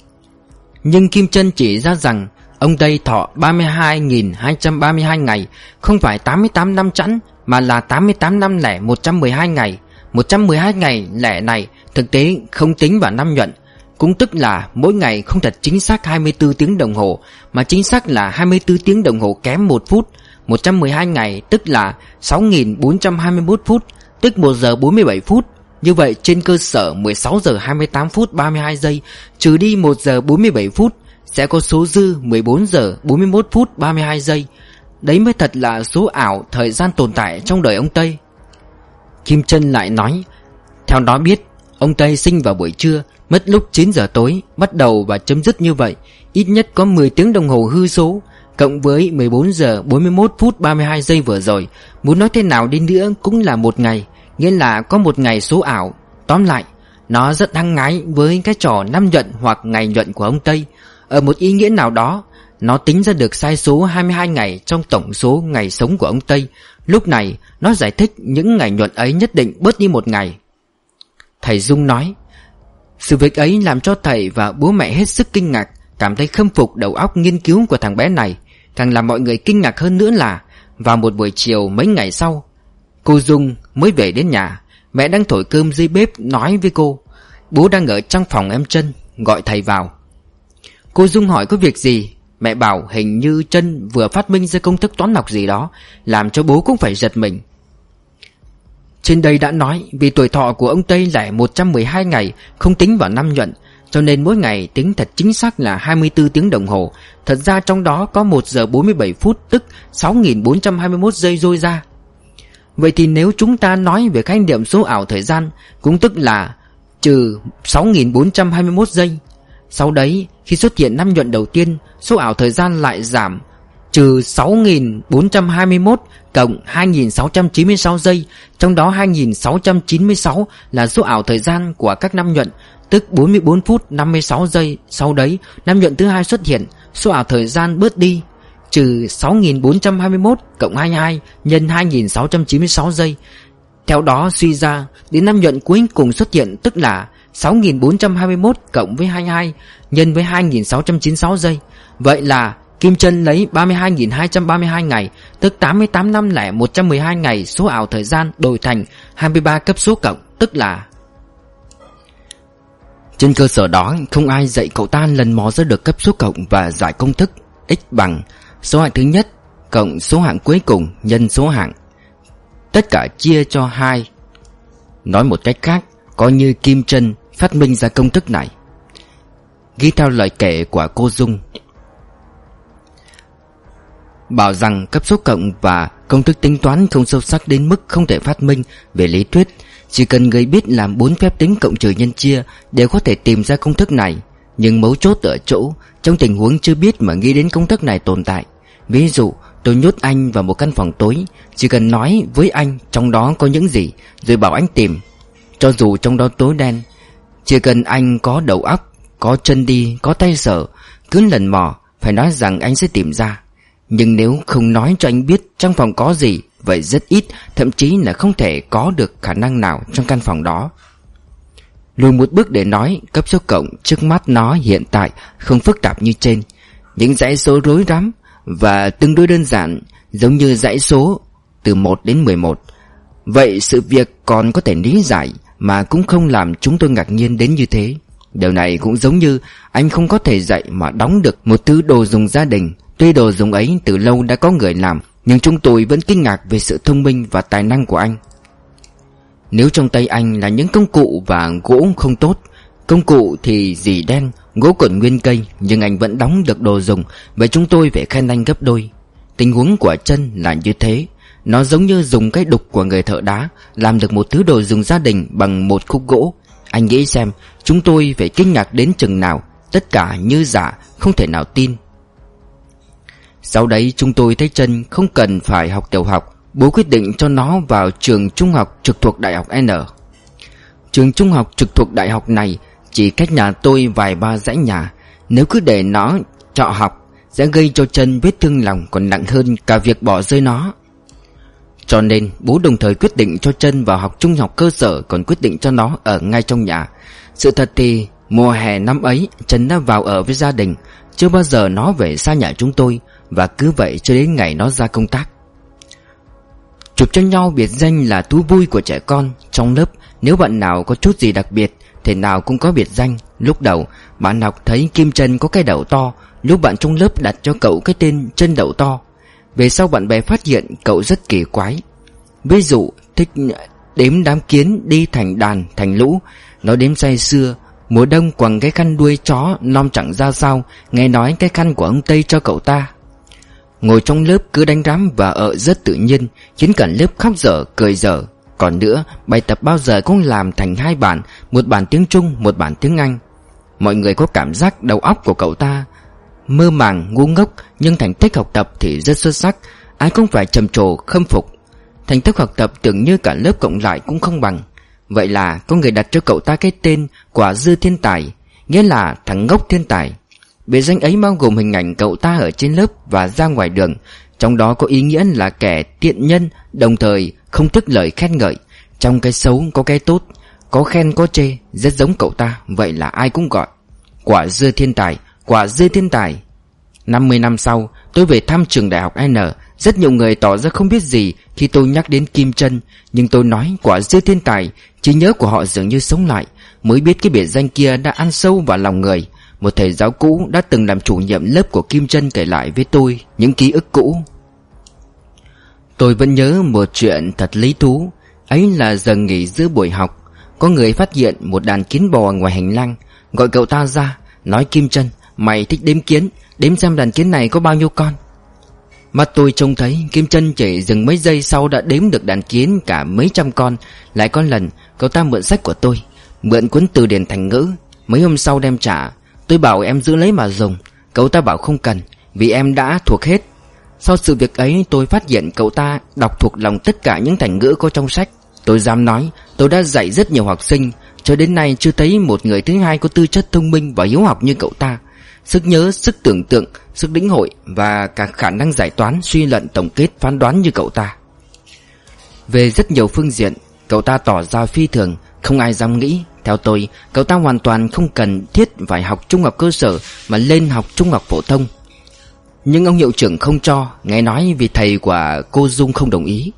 Speaker 1: Nhưng Kim Trân chỉ ra rằng ông Tây thọ ba mươi hai nghìn hai trăm ba mươi hai ngày, không phải tám mươi tám năm chẵn, mà là tám mươi tám năm lẻ một trăm mười hai ngày. Một trăm mười hai ngày lẻ này thực tế không tính vào năm nhuận, cũng tức là mỗi ngày không thật chính xác hai mươi tư tiếng đồng hồ, mà chính xác là hai mươi tư tiếng đồng hồ kém một phút. Một trăm mười hai ngày tức là sáu nghìn bốn trăm hai mươi mốt phút, tức một giờ bốn mươi bảy phút. Như vậy trên cơ sở mười sáu giờ hai mươi tám phút ba mươi hai giây trừ đi một giờ bốn mươi bảy phút, sẽ có số dư mười bốn giờ bốn mươi mốt phút ba mươi hai giây. Đấy mới thật là số ảo thời gian tồn tại trong đời ông Tây. Kim Trân lại nói, theo đó biết, ông Tây sinh vào buổi trưa, mất lúc chín giờ tối, bắt đầu và chấm dứt như vậy, ít nhất có mười tiếng đồng hồ hư số, cộng với mười bốn giờ bốn mươi mốt phút ba mươi hai giây vừa rồi. Muốn nói thế nào đi nữa cũng là một ngày, nghĩa là có một ngày số ảo. Tóm lại, nó rất hăng hái với cái trò năm nhuận hoặc ngày nhuận của ông Tây. Ở một ý nghĩa nào đó, nó tính ra được sai số hai mươi hai ngày trong tổng số ngày sống của ông Tây. Lúc này, nó giải thích những ngày nhuận ấy nhất định bớt đi một ngày. Thầy Dung nói, sự việc ấy làm cho thầy và bố mẹ hết sức kinh ngạc, cảm thấy khâm phục đầu óc nghiên cứu của thằng bé này. Càng làm mọi người kinh ngạc hơn nữa là, vào một buổi chiều mấy ngày sau, cô Dung mới về đến nhà. Mẹ đang thổi cơm dưới bếp nói với cô, bố đang ở trong phòng em Trân, gọi thầy vào. Cô Dung hỏi có việc gì. Mẹ bảo hình như Trân vừa phát minh ra công thức toán học gì đó, làm cho bố cũng phải giật mình. Trên đây đã nói, vì tuổi thọ của ông Tây lẻ một trăm mười hai ngày, không tính vào năm nhuận, cho nên mỗi ngày tính thật chính xác là hai mươi tư tiếng đồng hồ. Thật ra trong đó có một giờ bốn mươi bảy phút, tức sáu nghìn bốn trăm hai mươi mốt giây dôi ra. Vậy thì nếu chúng ta nói về khái niệm số ảo thời gian, cũng tức là trừ sáu nghìn bốn trăm hai mươi mốt giây. Sau đấy, khi xuất hiện năm nhuận đầu tiên, số ảo thời gian lại giảm trừ sáu nghìn bốn trăm hai mươi mốt cộng hai nghìn sáu trăm chín mươi sáu giây. Trong đó hai nghìn sáu trăm chín mươi sáu là số ảo thời gian của các năm nhuận, tức bốn mươi bốn phút năm mươi sáu giây. Sau đấy, năm nhuận thứ hai xuất hiện, số ảo thời gian bớt đi, trừ sáu nghìn bốn trăm hai mươi mốt cộng hai mươi hai nhân hai nghìn sáu trăm chín mươi sáu giây. Theo đó suy ra, đến năm nhuận cuối cùng xuất hiện, tức là sáu nghìn bốn trăm hai mươi mốt cộng với hai mươi hai nhân với hai nghìn sáu trăm chín mươi sáu giây. Vậy là Kim Trân lấy ba mươi hai nghìn hai trăm ba mươi hai ngày, tức tám mươi tám năm lẻ một trăm mười hai ngày số ảo thời gian đổi thành hai mươi ba cấp số cộng, tức là. Trên cơ sở đó, không ai dạy cậu ta lần mò ra được cấp số cộng và giải công thức x bằng số hạng thứ nhất cộng số hạng cuối cùng nhân số hạng, tất cả chia cho hai. Nói một cách khác, coi như Kim Trân phát minh ra công thức này. Ghi theo lời kể của cô Dung, bảo rằng cấp số cộng và công thức tính toán không sâu sắc đến mức không thể phát minh. Về lý thuyết, chỉ cần người biết làm bốn phép tính cộng trừ nhân chia đều có thể tìm ra công thức này. Nhưng mấu chốt ở chỗ, trong tình huống chưa biết mà nghĩ đến công thức này tồn tại. Ví dụ, tôi nhốt anh vào một căn phòng tối, chỉ cần nói với anh trong đó có những gì, rồi bảo anh tìm. Cho dù trong đó tối đen, chỉ cần anh có đầu óc, có chân đi, có tay sở, cứ lần mò phải nói rằng anh sẽ tìm ra. Nhưng nếu không nói cho anh biết trong phòng có gì, vậy rất ít, thậm chí là không thể có được khả năng nào trong căn phòng đó. Lùi một bước để nói, cấp số cộng trước mắt nó hiện tại không phức tạp như trên. Những dãy số rối rắm và tương đối đơn giản, giống như dãy số từ một đến mười một. Vậy sự việc còn có thể lý giải mà cũng không làm chúng tôi ngạc nhiên đến như thế. Điều này cũng giống như anh không có thể dạy mà đóng được một thứ đồ dùng gia đình. Tuy đồ dùng ấy từ lâu đã có người làm, nhưng chúng tôi vẫn kinh ngạc về sự thông minh và tài năng của anh. Nếu trong tay anh là những công cụ và gỗ không tốt, công cụ thì dì đen, gỗ còn nguyên cây, nhưng anh vẫn đóng được đồ dùng, vậy chúng tôi phải khen anh gấp đôi. Tình huống của Trân là như thế. Nó giống như dùng cái đục của người thợ đá làm được một thứ đồ dùng gia đình bằng một khúc gỗ. Anh nghĩ xem chúng tôi phải kinh ngạc đến chừng nào. Tất cả như giả, không thể nào tin. Sau đấy chúng tôi thấy Trân không cần phải học tiểu học. Bố quyết định cho nó vào trường trung học trực thuộc Đại học N. Trường trung học trực thuộc đại học này chỉ cách nhà tôi vài ba dãy nhà. Nếu cứ để nó trọ học sẽ gây cho Trân vết thương lòng còn nặng hơn cả việc bỏ rơi nó. Cho nên bố đồng thời quyết định cho Trân vào học trung học cơ sở, còn quyết định cho nó ở ngay trong nhà. Sự thật thì mùa hè năm ấy Trân đã vào ở với gia đình, chưa bao giờ nó về xa nhà chúng tôi. Và cứ vậy cho đến ngày nó ra công tác. Chụp cho nhau biệt danh là thú vui của trẻ con. Trong lớp nếu bạn nào có chút gì đặc biệt, thể nào cũng có biệt danh. Lúc đầu bạn học thấy Kim Trân có cái đầu to, lúc bạn trong lớp đặt cho cậu cái tên Trân đầu to. Về sau bạn bè phát hiện cậu rất kỳ quái. Ví dụ thích đếm đám kiến đi thành đàn thành lũ. Nó đếm say sưa. Mùa đông quàng cái khăn đuôi chó non chẳng ra sao, nghe nói cái khăn của ông Tây cho cậu ta. Ngồi trong lớp cứ đánh rắm và ở rất tự nhiên, khiến cả lớp khóc dở cười dở. Còn nữa, bài tập bao giờ cũng làm thành hai bản, một bản tiếng Trung, một bản tiếng Anh. Mọi người có cảm giác đầu óc của cậu ta mơ màng ngu ngốc, nhưng thành tích học tập thì rất xuất sắc. Ai cũng phải trầm trồ khâm phục. Thành tích học tập tưởng như cả lớp cộng lại cũng không bằng. Vậy là có người đặt cho cậu ta cái tên Quả Dư Thiên Tài, nghĩa là thằng ngốc thiên tài. Biệt danh ấy bao gồm hình ảnh cậu ta ở trên lớp và ra ngoài đường, trong đó có ý nghĩa là kẻ tiện nhân, đồng thời không thích lời khen ngợi. Trong cái xấu có cái tốt, có khen có chê, rất giống cậu ta, vậy là ai cũng gọi Quả Dư Thiên Tài, Quả Dư Thiên Tài. năm mươi năm sau, tôi về thăm trường Đại học N. Rất nhiều người tỏ ra không biết gì khi tôi nhắc đến Kim Trân, nhưng tôi nói Quả Dư Thiên Tài, trí nhớ của họ dường như sống lại, mới biết cái biệt danh kia đã ăn sâu vào lòng người. Một thầy giáo cũ đã từng làm chủ nhiệm lớp của Kim Trân kể lại với tôi những ký ức cũ. Tôi vẫn nhớ một chuyện thật lý thú. Ấy là giờ nghỉ giữa buổi học, có người phát hiện một đàn kiến bò ngoài hành lang, gọi cậu ta ra, nói Kim Trân, mày thích đếm kiến, đếm xem đàn kiến này có bao nhiêu con. Mắt tôi trông thấy Kim Trân chỉ dừng mấy giây sau đã đếm được đàn kiến cả mấy trăm con. Lại có lần cậu ta mượn sách của tôi, mượn cuốn từ điển thành ngữ. Mấy hôm sau đem trả, tôi bảo em giữ lấy mà dùng. Cậu ta bảo không cần, vì em đã thuộc hết. Sau sự việc ấy tôi phát hiện cậu ta đọc thuộc lòng tất cả những thành ngữ có trong sách. Tôi dám nói tôi đã dạy rất nhiều học sinh, cho đến nay chưa thấy một người thứ hai có tư chất thông minh và hiếu học như cậu ta. Sức nhớ, sức tưởng tượng, sức lĩnh hội và cả khả năng giải toán, suy luận, tổng kết, phán đoán như cậu ta. Về rất nhiều phương diện, cậu ta tỏ ra phi thường, không ai dám nghĩ. Theo tôi, cậu ta hoàn toàn không cần thiết phải học trung học cơ sở mà lên học trung học phổ thông. Nhưng ông hiệu trưởng không cho, nghe nói vì thầy của cô Dung không đồng ý.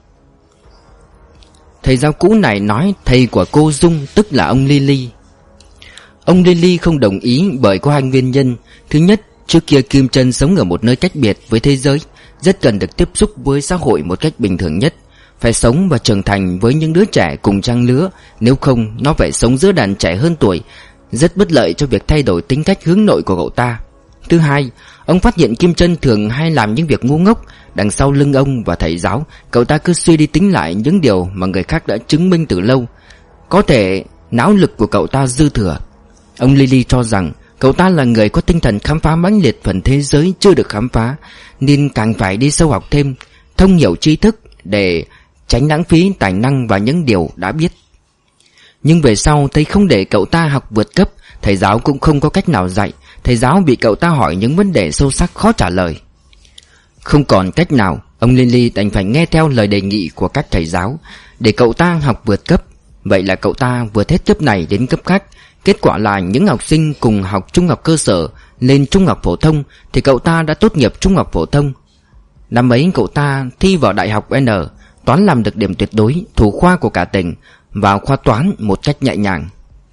Speaker 1: Thầy giáo cũ này nói thầy của cô Dung tức là ông Lily. Ông Lily không đồng ý bởi có hai nguyên nhân. Thứ nhất, trước kia Kim Trân sống ở một nơi cách biệt với thế giới, rất cần được tiếp xúc với xã hội một cách bình thường nhất, phải sống và trưởng thành với những đứa trẻ cùng trang lứa. Nếu không, nó phải sống giữa đàn trẻ hơn tuổi, rất bất lợi cho việc thay đổi tính cách hướng nội của cậu ta. Thứ hai, ông phát hiện Kim Trân thường hay làm những việc ngu ngốc. Đằng sau lưng ông và thầy giáo, cậu ta cứ suy đi tính lại những điều mà người khác đã chứng minh từ lâu. Có thể não lực của cậu ta dư thừa. Ông Lily cho rằng cậu ta là người có tinh thần khám phá mãnh liệt phần thế giới chưa được khám phá, nên càng phải đi sâu học thêm, thông hiểu tri thức để tránh lãng phí tài năng và những điều đã biết. Nhưng về sau thấy không để cậu ta học vượt cấp, thầy giáo cũng không có cách nào dạy. Thầy giáo bị cậu ta hỏi những vấn đề sâu sắc khó trả lời. Không còn cách nào, ông Lily đành phải nghe theo lời đề nghị của các thầy giáo để cậu ta học vượt cấp. Vậy là cậu ta vượt hết cấp này đến cấp khác. Kết quả là những học sinh cùng học trung học cơ sở lên trung học phổ thông thì cậu ta đã tốt nghiệp trung học phổ thông. Năm ấy cậu ta thi vào Đại học N, toán làm được điểm tuyệt đối, thủ khoa của cả tỉnh. vào khoa toán một cách nhẹ nhàng.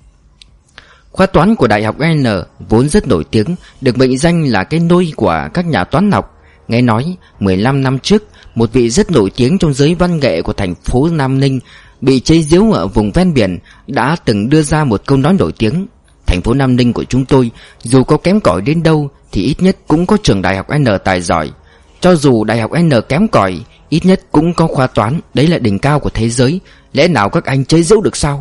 Speaker 1: Khoa toán của Đại học N vốn rất nổi tiếng, được mệnh danh là cái nôi của các nhà toán học. Nghe nói mười lăm năm trước, một vị rất nổi tiếng trong giới văn nghệ của thành phố Nam Ninh bị chế giễu ở vùng ven biển đã từng đưa ra một câu nói nổi tiếng: thành phố Nam Ninh của chúng tôi dù có kém cỏi đến đâu thì ít nhất cũng có trường Đại học N tài giỏi. Cho dù Đại học N kém cỏi, ít nhất cũng có khoa toán, đấy là đỉnh cao của thế giới. Lẽ nào các anh chế giễu được sao?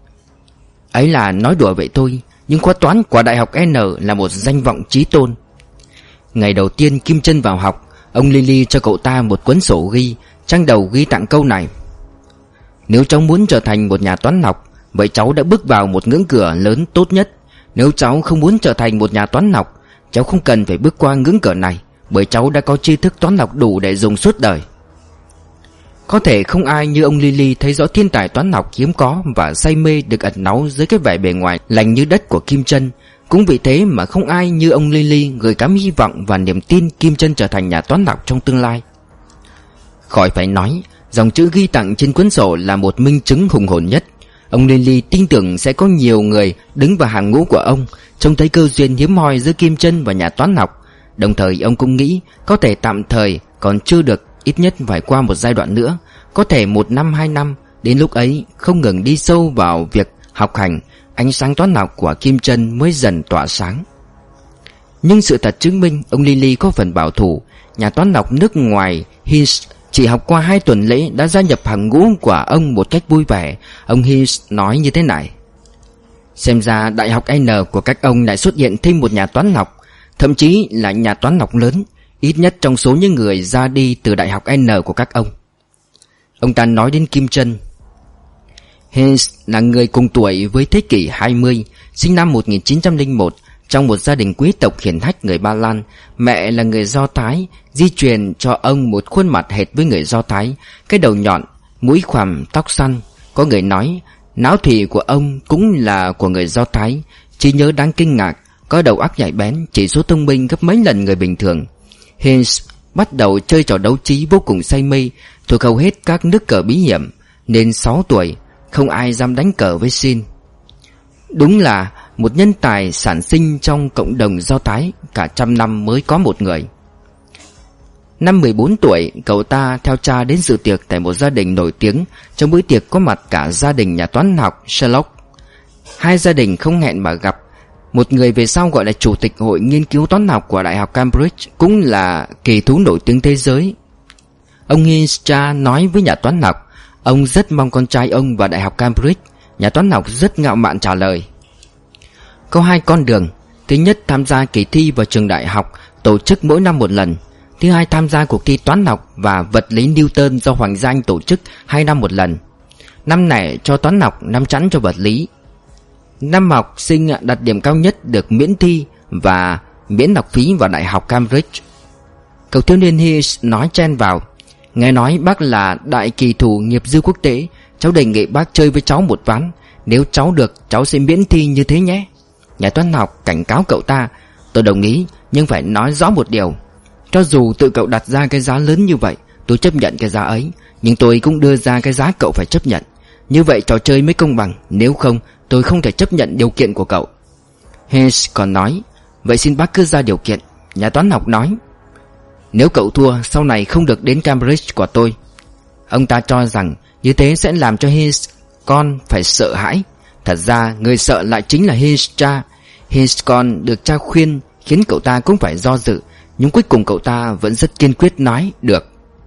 Speaker 1: Ấy là nói đùa vậy thôi, nhưng khoa toán của Đại học N là một danh vọng chí tôn. Ngày đầu tiên Kim Chân vào học, ông Lily cho cậu ta một cuốn sổ ghi, trang đầu ghi tặng câu này: nếu cháu muốn trở thành một nhà toán học, vậy cháu đã bước vào một ngưỡng cửa lớn tốt nhất. Nếu cháu không muốn trở thành một nhà toán học, cháu không cần phải bước qua ngưỡng cửa này, bởi cháu đã có tri thức toán học đủ để dùng suốt đời. Có thể không ai như ông Lily thấy rõ thiên tài toán học hiếm có và say mê được ẩn náu dưới cái vẻ bề ngoài lành như đất của Kim Chân. Cũng vì thế mà không ai như ông Lily gửi gắm hy vọng và niềm tin Kim Chân trở thành nhà toán học trong tương lai. Khỏi phải nói, dòng chữ ghi tặng trên cuốn sổ là một minh chứng hùng hồn nhất. Ông Lily tin tưởng sẽ có nhiều người đứng vào hàng ngũ của ông, trông thấy cơ duyên hiếm hoi giữa Kim Chân và nhà toán học. Đồng thời ông cũng nghĩ có thể tạm thời còn chưa được, ít nhất phải qua một giai đoạn nữa, có thể một năm hai năm. Đến lúc ấy không ngừng đi sâu vào việc học hành, ánh sáng toán học của Kim Chân mới dần tỏa sáng. Nhưng sự thật chứng minh ông Lily có phần bảo thủ. Nhà toán học nước ngoài Hinz chỉ học qua hai tuần lễ đã gia nhập hàng ngũ của ông một cách vui vẻ. Ông Hinz nói như thế này: xem ra Đại học N của các ông lại xuất hiện thêm một nhà toán học, thậm chí là nhà toán học lớn, ít nhất trong số những người ra đi từ Đại học N của các ông. Ông ta nói đến Kim Chân. Hinz là người cùng tuổi với thế kỷ hai mươi, sinh năm một nghìn chín trăm lẻ một, trong một gia đình quý tộc hiển hách người Ba Lan. Mẹ là người Do Thái, di truyền cho ông một khuôn mặt hệt với người Do Thái, cái đầu nhọn, mũi khoằm, tóc xăn. Có người nói não thủy của ông cũng là của người Do Thái, trí nhớ đáng kinh ngạc, có đầu óc nhạy bén, chỉ số thông minh gấp mấy lần người bình thường. Hinz bắt đầu chơi trò đấu trí vô cùng say mê, thuộc hầu hết các nước cờ bí hiểm. Nên sáu tuổi không ai dám đánh cờ với Sin. Đúng là một nhân tài sản sinh trong cộng đồng Do Thái, cả trăm năm mới có một người. Năm mười bốn tuổi, cậu ta theo cha đến dự tiệc tại một gia đình nổi tiếng. Trong bữa tiệc có mặt cả gia đình nhà toán học Sherlock. Hai gia đình không hẹn mà gặp. Một người về sau gọi là chủ tịch hội nghiên cứu toán học của Đại học Cambridge, cũng là kỳ thú nổi tiếng thế giới. Ông Hinz cha nói với nhà toán học ông rất mong con trai ông vào Đại học Cambridge. Nhà toán học rất ngạo mạn trả lời: có hai con đường. Thứ nhất, tham gia kỳ thi vào trường đại học tổ chức mỗi năm một lần. Thứ hai, tham gia cuộc thi toán học và vật lý Newton do Hoàng gia Anh tổ chức hai năm một lần. Năm này cho toán học, năm chẵn cho vật lý. Năm học sinh đạt điểm cao nhất được miễn thi và miễn học phí vào Đại học Cambridge. Cậu thiếu niên Hinz nói chen vào: nghe nói bác là đại kỳ thủ nghiệp dư quốc tế, cháu đề nghị bác chơi với cháu một ván. Nếu cháu được, cháu sẽ miễn thi như thế nhé. Nhà toán học cảnh cáo cậu ta: tôi đồng ý, nhưng phải nói rõ một điều. Cho dù tự cậu đặt ra cái giá lớn như vậy, tôi chấp nhận cái giá ấy, nhưng tôi cũng đưa ra cái giá cậu phải chấp nhận. Như vậy trò chơi mới công bằng, nếu không tôi không thể chấp nhận điều kiện của cậu. Hinz còn nói: vậy xin bác cứ ra điều kiện. Nhà toán học nói: nếu cậu thua, sau này không được đến Cambridge của tôi. Ông ta cho rằng như thế sẽ làm cho Hinz con phải sợ hãi. Thật ra người sợ lại chính là Hinz cha. Hinz con được cha khuyên khiến cậu ta cũng phải do dự, nhưng cuối cùng cậu ta vẫn rất kiên quyết nói được.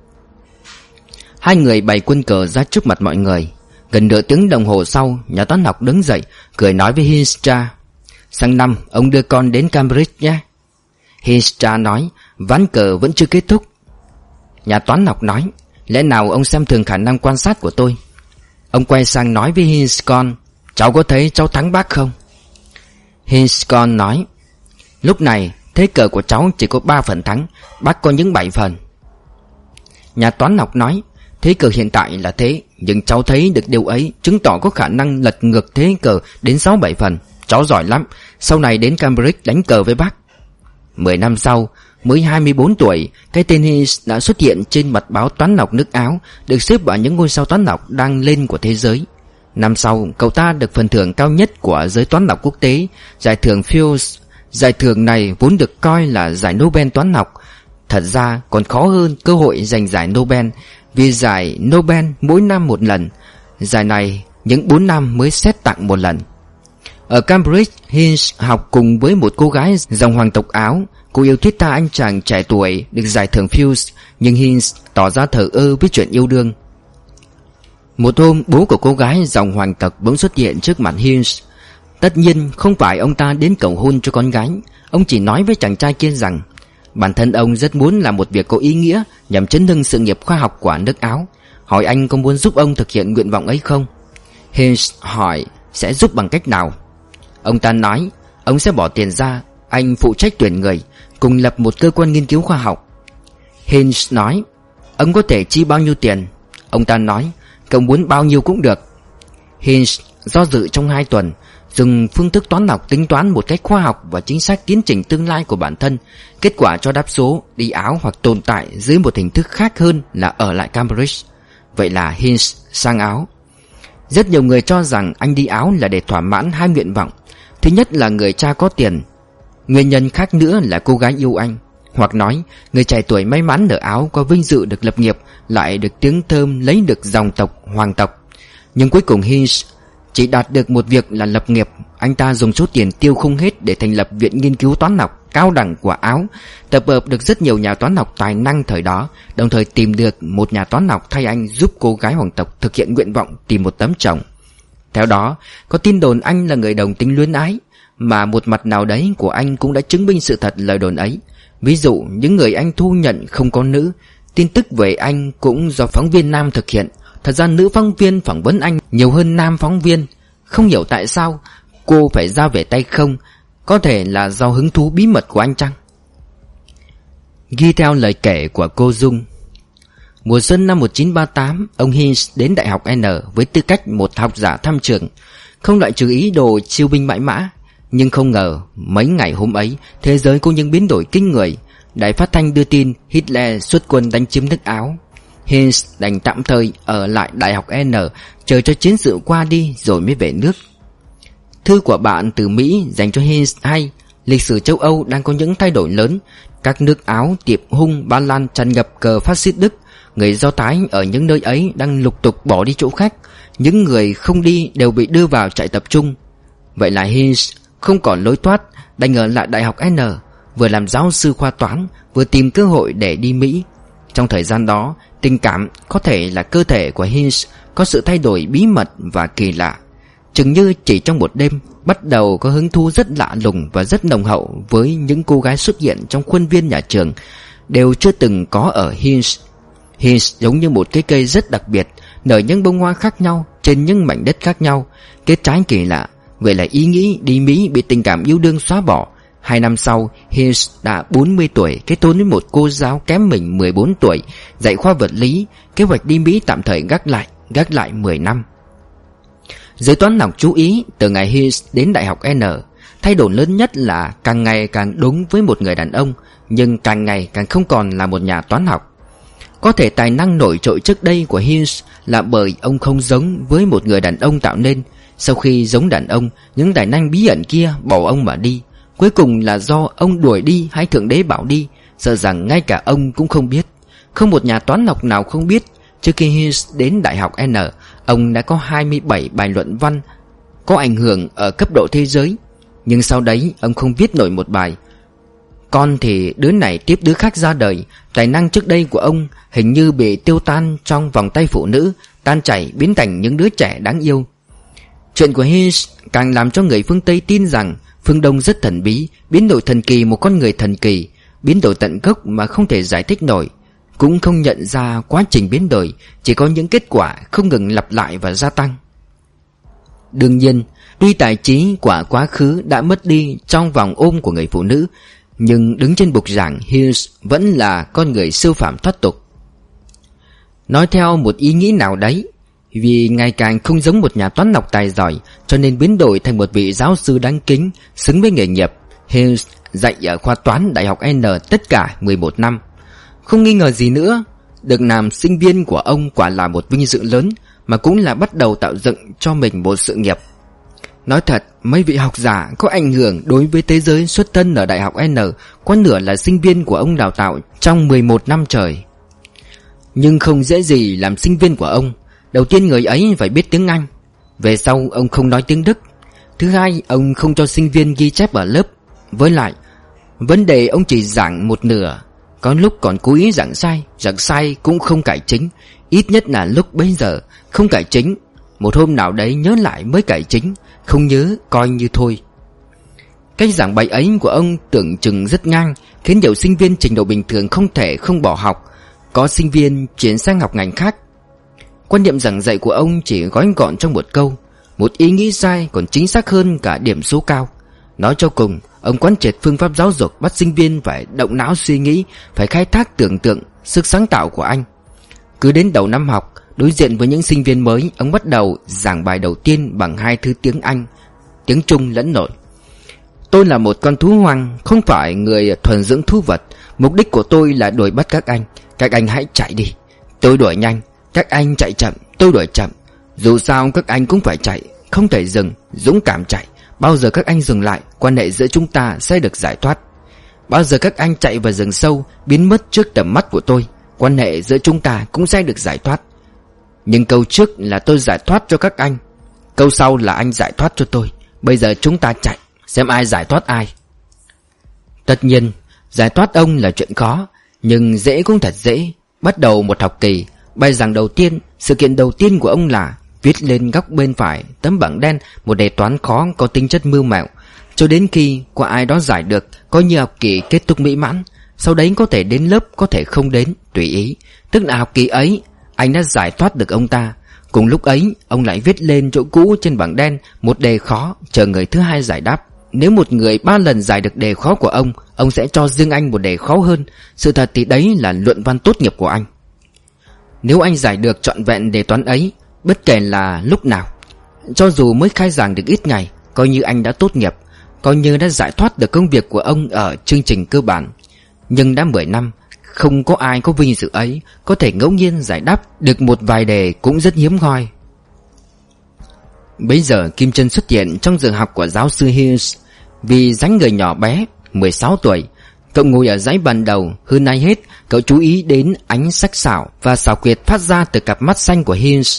Speaker 1: Hai người bày quân cờ ra trước mặt mọi người. Gần nửa tiếng đồng hồ sau, nhà toán học đứng dậy cười nói với Hinz cha: sang năm ông đưa con đến Cambridge nhé. Hinz cha nói: ván cờ vẫn chưa kết thúc. Nhà toán học nói: lẽ nào ông xem thường khả năng quan sát của tôi? Ông quay sang nói với Hinz con: cháu có thấy cháu thắng bác không? Hinz con nói: lúc này thế cờ của cháu chỉ có ba phần thắng, bác có những bảy phần. Nhà toán học nói: thế cờ hiện tại là thế, nhưng cháu thấy được điều ấy chứng tỏ có khả năng lật ngược thế cờ đến sáu bảy phần. Cháu giỏi lắm, sau này đến Cambridge đánh cờ với bác. Mười năm sau, mới hai mươi bốn tuổi, cái tên Hinz đã xuất hiện trên mặt báo toán học nước Áo, được xếp vào những ngôi sao toán học đang lên của thế giới. Năm sau, cậu ta được phần thưởng cao nhất của giới toán học quốc tế, giải thưởng Fields. Giải thưởng này vốn được coi là giải Nobel toán học. Thật ra còn khó hơn cơ hội giành giải Nobel, vì giải Nobel mỗi năm một lần. Giải này những bốn năm mới xét tặng một lần. Ở Cambridge, Hinz học cùng với một cô gái dòng hoàng tộc Áo. Cô yêu thiết tha anh chàng trẻ tuổi được giải thưởng Fields, nhưng Hinz tỏ ra thờ ơ với chuyện yêu đương. Một hôm, bố của cô gái dòng hoàng tộc bỗng xuất hiện trước mặt Hinz. Tất nhiên không phải ông ta đến cầu hôn cho con gái. Ông chỉ nói với chàng trai kia rằng bản thân ông rất muốn làm một việc có ý nghĩa nhằm chấn hưng sự nghiệp khoa học của nước Áo, hỏi anh có muốn giúp ông thực hiện nguyện vọng ấy không. Hinz hỏi sẽ giúp bằng cách nào. Ông ta nói ông sẽ bỏ tiền ra, anh phụ trách tuyển người, cùng lập một cơ quan nghiên cứu khoa học. Hinz nói ông có thể chi bao nhiêu tiền. Ông ta nói cậu muốn bao nhiêu cũng được. Hinz do dự trong hai tuần, dùng phương thức toán học tính toán một cách khoa học và chính xác tiến trình tương lai của bản thân. Kết quả cho đáp số đi Áo hoặc tồn tại dưới một hình thức khác hơn là ở lại Cambridge. Vậy là Hinz sang Áo. Rất nhiều người cho rằng anh đi Áo là để thỏa mãn hai nguyện vọng. Thứ nhất là người cha có tiền. Nguyên nhân khác nữa là cô gái yêu anh. Hoặc nói người trẻ tuổi may mắn ở Áo có vinh dự được lập nghiệp, lại được tiếng thơm lấy được dòng tộc hoàng tộc. Nhưng cuối cùng Hinz chỉ đạt được một việc là lập nghiệp. Anh ta dùng số tiền tiêu không hết để thành lập Viện Nghiên cứu Toán học cao đẳng của Áo, tập hợp được rất nhiều nhà toán học tài năng thời đó, đồng thời tìm được một nhà toán học thay anh giúp cô gái hoàng tộc thực hiện nguyện vọng tìm một tấm chồng. Theo đó, có tin đồn anh là người đồng tính luyến ái, mà một mặt nào đấy của anh cũng đã chứng minh sự thật lời đồn ấy. Ví dụ, những người anh thu nhận không có nữ. Tin tức về anh cũng do phóng viên nam thực hiện. Thật ra nữ phóng viên phỏng vấn anh nhiều hơn nam phóng viên. Không hiểu tại sao cô phải ra về tay không. Có thể là do hứng thú bí mật của anh chăng? Ghi theo lời kể của cô Dung. Mùa xuân năm một nghìn chín trăm ba mươi tám, ông Hinz đến Đại học N với tư cách một học giả thăm trường, không loại trừ ý đồ chiêu binh mãi mã. Nhưng không ngờ mấy ngày hôm ấy, thế giới có những biến đổi kinh người. Đài phát thanh đưa tin Hitler xuất quân đánh chiếm nước Áo. Hinz đành tạm thời ở lại Đại học N, chờ cho chiến sự qua đi rồi mới về nước. Thư của bạn từ Mỹ dành cho Hinz hay lịch sử châu Âu đang có những thay đổi lớn. Các nước Áo, Tiệp Hung, Ba Lan tràn ngập cờ phát xít Đức. Người Do Thái ở những nơi ấy đang lục tục bỏ đi chỗ khác. Những người không đi đều bị đưa vào trại tập trung. Vậy là Hinz không còn lối thoát, đành ở lại Đại học N, vừa làm giáo sư khoa toán, vừa tìm cơ hội để đi Mỹ. Trong thời gian đó, tình cảm, có thể là cơ thể của Hinz có sự thay đổi bí mật và kỳ lạ. Chừng như chỉ trong một đêm, bắt đầu có hứng thú rất lạ lùng và rất nồng hậu với những cô gái xuất hiện trong khuôn viên nhà trường, đều chưa từng có ở Hinz. Hinz giống như một cái cây rất đặc biệt, nở những bông hoa khác nhau trên những mảnh đất khác nhau, kết trái kỳ lạ. Vậy là ý nghĩ đi Mỹ bị tình cảm yêu đương xóa bỏ. Hai năm sau, Hinz đã bốn mươi tuổi, kết hôn với một cô giáo kém mình mười bốn tuổi, dạy khoa vật lý. Kế hoạch đi Mỹ tạm thời gác lại, gác lại mười năm. Giới toán học chú ý, từ ngày Hinz đến Đại học N, thay đổi lớn nhất là càng ngày càng đúng với một người đàn ông, nhưng càng ngày càng không còn là một nhà toán học. Có thể tài năng nổi trội trước đây của Hinz là bởi ông không giống với một người đàn ông tạo nên. Sau khi giống đàn ông, những tài năng bí ẩn kia bỏ ông mà đi. Cuối cùng là do ông đuổi đi hay Thượng Đế bảo đi, sợ rằng ngay cả ông cũng không biết. Không một nhà toán học nào không biết, trước khi Hinz đến Đại học N, ông đã có hai mươi bảy bài luận văn có ảnh hưởng ở cấp độ thế giới. Nhưng sau đấy ông không viết nổi một bài. Con thì đứa này tiếp đứa khác ra đời. Tài năng trước đây của ông hình như bị tiêu tan trong vòng tay phụ nữ, tan chảy biến thành những đứa trẻ đáng yêu. Chuyện của Hinz càng làm cho người phương Tây tin rằng phương Đông rất thần bí, biến đổi thần kỳ một con người thần kỳ, biến đổi tận gốc mà không thể giải thích nổi. Cũng không nhận ra quá trình biến đổi, chỉ có những kết quả không ngừng lặp lại và gia tăng. Đương nhiên, tuy tài trí của quá khứ đã mất đi trong vòng ôm của người phụ nữ, nhưng đứng trên bục giảng, Hinz vẫn là con người siêu phàm thoát tục. Nói theo một ý nghĩ nào đấy, vì ngày càng không giống một nhà toán học tài giỏi, cho nên biến đổi thành một vị giáo sư đáng kính, xứng với nghề nghiệp. Hinz dạy ở khoa toán Đại học N tất cả mười một năm. Không nghi ngờ gì nữa, được làm sinh viên của ông quả là một vinh dự lớn. mà cũng là bắt đầu tạo dựng cho mình một sự nghiệp. Nói thật, mấy vị học giả có ảnh hưởng đối với thế giới xuất thân ở Đại học N có nửa là sinh viên của ông đào tạo trong mười một năm trời. Nhưng không dễ gì làm sinh viên của ông. Đầu tiên người ấy phải biết tiếng Anh. Về sau ông không nói tiếng Đức. Thứ hai, ông không cho sinh viên ghi chép ở lớp. Với lại, vấn đề ông chỉ giảng một nửa. Có lúc còn cố ý giảng sai. Giảng sai cũng không cải chính. Ít nhất là lúc bấy giờ không cải chính. Một hôm nào đấy nhớ lại mới cải chính. Không nhớ coi như thôi. Cách giảng bày ấy của ông tưởng chừng rất ngang, khiến nhiều sinh viên trình độ bình thường không thể không bỏ học. Có sinh viên chuyển sang học ngành khác. Quan niệm giảng dạy của ông chỉ gói gọn trong một câu. Một ý nghĩ sai còn chính xác hơn cả điểm số cao. Nói cho cùng, ông quán triệt phương pháp giáo dục bắt sinh viên phải động não suy nghĩ, phải khai thác tưởng tượng, sức sáng tạo của anh. Cứ đến đầu năm học, đối diện với những sinh viên mới, ông bắt đầu giảng bài đầu tiên bằng hai thứ tiếng Anh, tiếng Trung lẫn nội. Tôi là một con thú hoang, không phải người thuần dưỡng thú vật. Mục đích của tôi là đuổi bắt các anh. Các anh hãy chạy đi. Tôi đuổi nhanh. Các anh chạy chậm. Tôi đuổi chậm. Dù sao các anh cũng phải chạy, không thể dừng. Dũng cảm chạy. Bao giờ các anh dừng lại, quan hệ giữa chúng ta sẽ được giải thoát. Bao giờ các anh chạy vào rừng sâu, biến mất trước tầm mắt của tôi, quan hệ giữa chúng ta cũng sẽ được giải thoát. Nhưng câu trước là tôi giải thoát cho các anh, câu sau là anh giải thoát cho tôi. Bây giờ chúng ta chạy, xem ai giải thoát ai. Tất nhiên, giải thoát ông là chuyện khó, nhưng dễ cũng thật dễ. Bắt đầu một học kỳ, bài giảng đầu tiên, sự kiện đầu tiên của ông là viết lên góc bên phải tấm bảng đen một đề toán khó có tính chất mưu mẹo. Cho đến khi có ai đó giải được, coi như học kỳ kết thúc mỹ mãn. Sau đấy có thể đến lớp, có thể không đến, tùy ý. Tức là học kỳ ấy anh đã giải thoát được ông ta. Cùng lúc ấy ông lại viết lên chỗ cũ trên bảng đen một đề khó, chờ người thứ hai giải đáp. Nếu một người ba lần giải được đề khó của ông, ông sẽ cho riêng anh một đề khó hơn. Sự thật thì đấy là luận văn tốt nghiệp của anh. Nếu anh giải được trọn vẹn đề toán ấy, bất kể là lúc nào, cho dù mới khai giảng được ít ngày, coi như anh đã tốt nghiệp, coi như đã giải thoát được công việc của ông ở chương trình cơ bản. Nhưng đã mười năm, không có ai có vinh dự ấy. Có thể ngẫu nhiên giải đáp được một vài đề cũng rất hiếm hoi. Bấy giờ Kim Trân xuất hiện trong giờ học của giáo sư Hughes. Vì dáng người nhỏ bé, mười sáu tuổi, cậu ngồi ở dãy bàn đầu. Hơn ai hết, cậu chú ý đến ánh sắc sảo và xảo quyệt phát ra từ cặp mắt xanh của Hughes.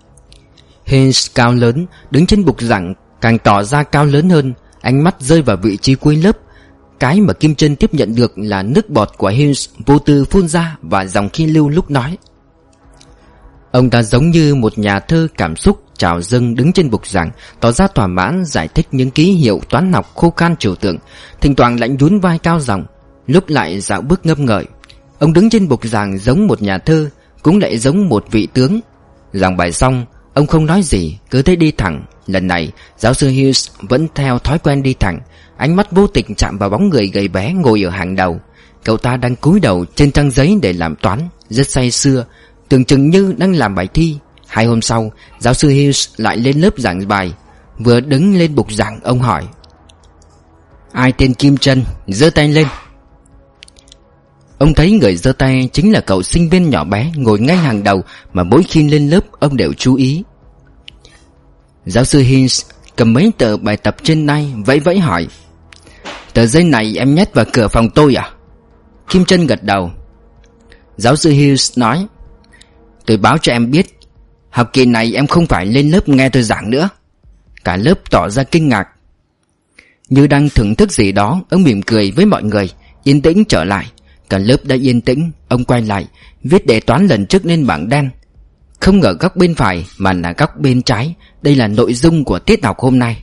Speaker 1: Hughes cao lớn, đứng trên bục giảng càng tỏ ra cao lớn hơn. Ánh mắt rơi vào vị trí cuối lớp. Cái mà Kim Trân tiếp nhận được là nước bọt của Hughes vô tư phun ra và dòng khí lưu lúc nói. Ông ta giống như một nhà thơ cảm xúc trào dâng đứng trên bục giảng, tỏ ra thỏa mãn giải thích những ký hiệu toán học khô khan trừu tượng, thỉnh thoảng lại nhún vai cao giọng, lúc lại dạo bước ngâm ngợi. Ông đứng trên bục giảng giống một nhà thơ, cũng lại giống một vị tướng. Giảng bài xong, ông không nói gì, cứ thế đi thẳng. Lần này, giáo sư Hughes vẫn theo thói quen đi thẳng, ánh mắt vô tình chạm vào bóng người gầy bé ngồi ở hàng đầu. Cậu ta đang cúi đầu trên trang giấy để làm toán, rất say sưa, tưởng chừng như đang làm bài thi. Hai hôm sau, giáo sư Hughes lại lên lớp giảng bài. Vừa đứng lên bục giảng, ông hỏi: ai tên Kim Trân, giơ tay lên. Ông thấy người giơ tay chính là cậu sinh viên nhỏ bé ngồi ngay hàng đầu mà mỗi khi lên lớp ông đều chú ý. Giáo sư Hughes cầm mấy tờ bài tập trên tay, vẫy vẫy hỏi: tờ giấy này em nhét vào cửa phòng tôi à? Kim Trân gật đầu. Giáo sư Hughes nói: tôi báo cho em biết, học kỳ này em không phải lên lớp nghe tôi giảng nữa. Cả lớp tỏ ra kinh ngạc. Như đang thưởng thức gì đó, ông mỉm cười với mọi người, yên tĩnh trở lại. Cả lớp đã yên tĩnh. Ông quay lại, viết đề toán lần trước lên bảng đen, không ở góc bên phải mà là góc bên trái. Đây là nội dung của tiết học hôm nay.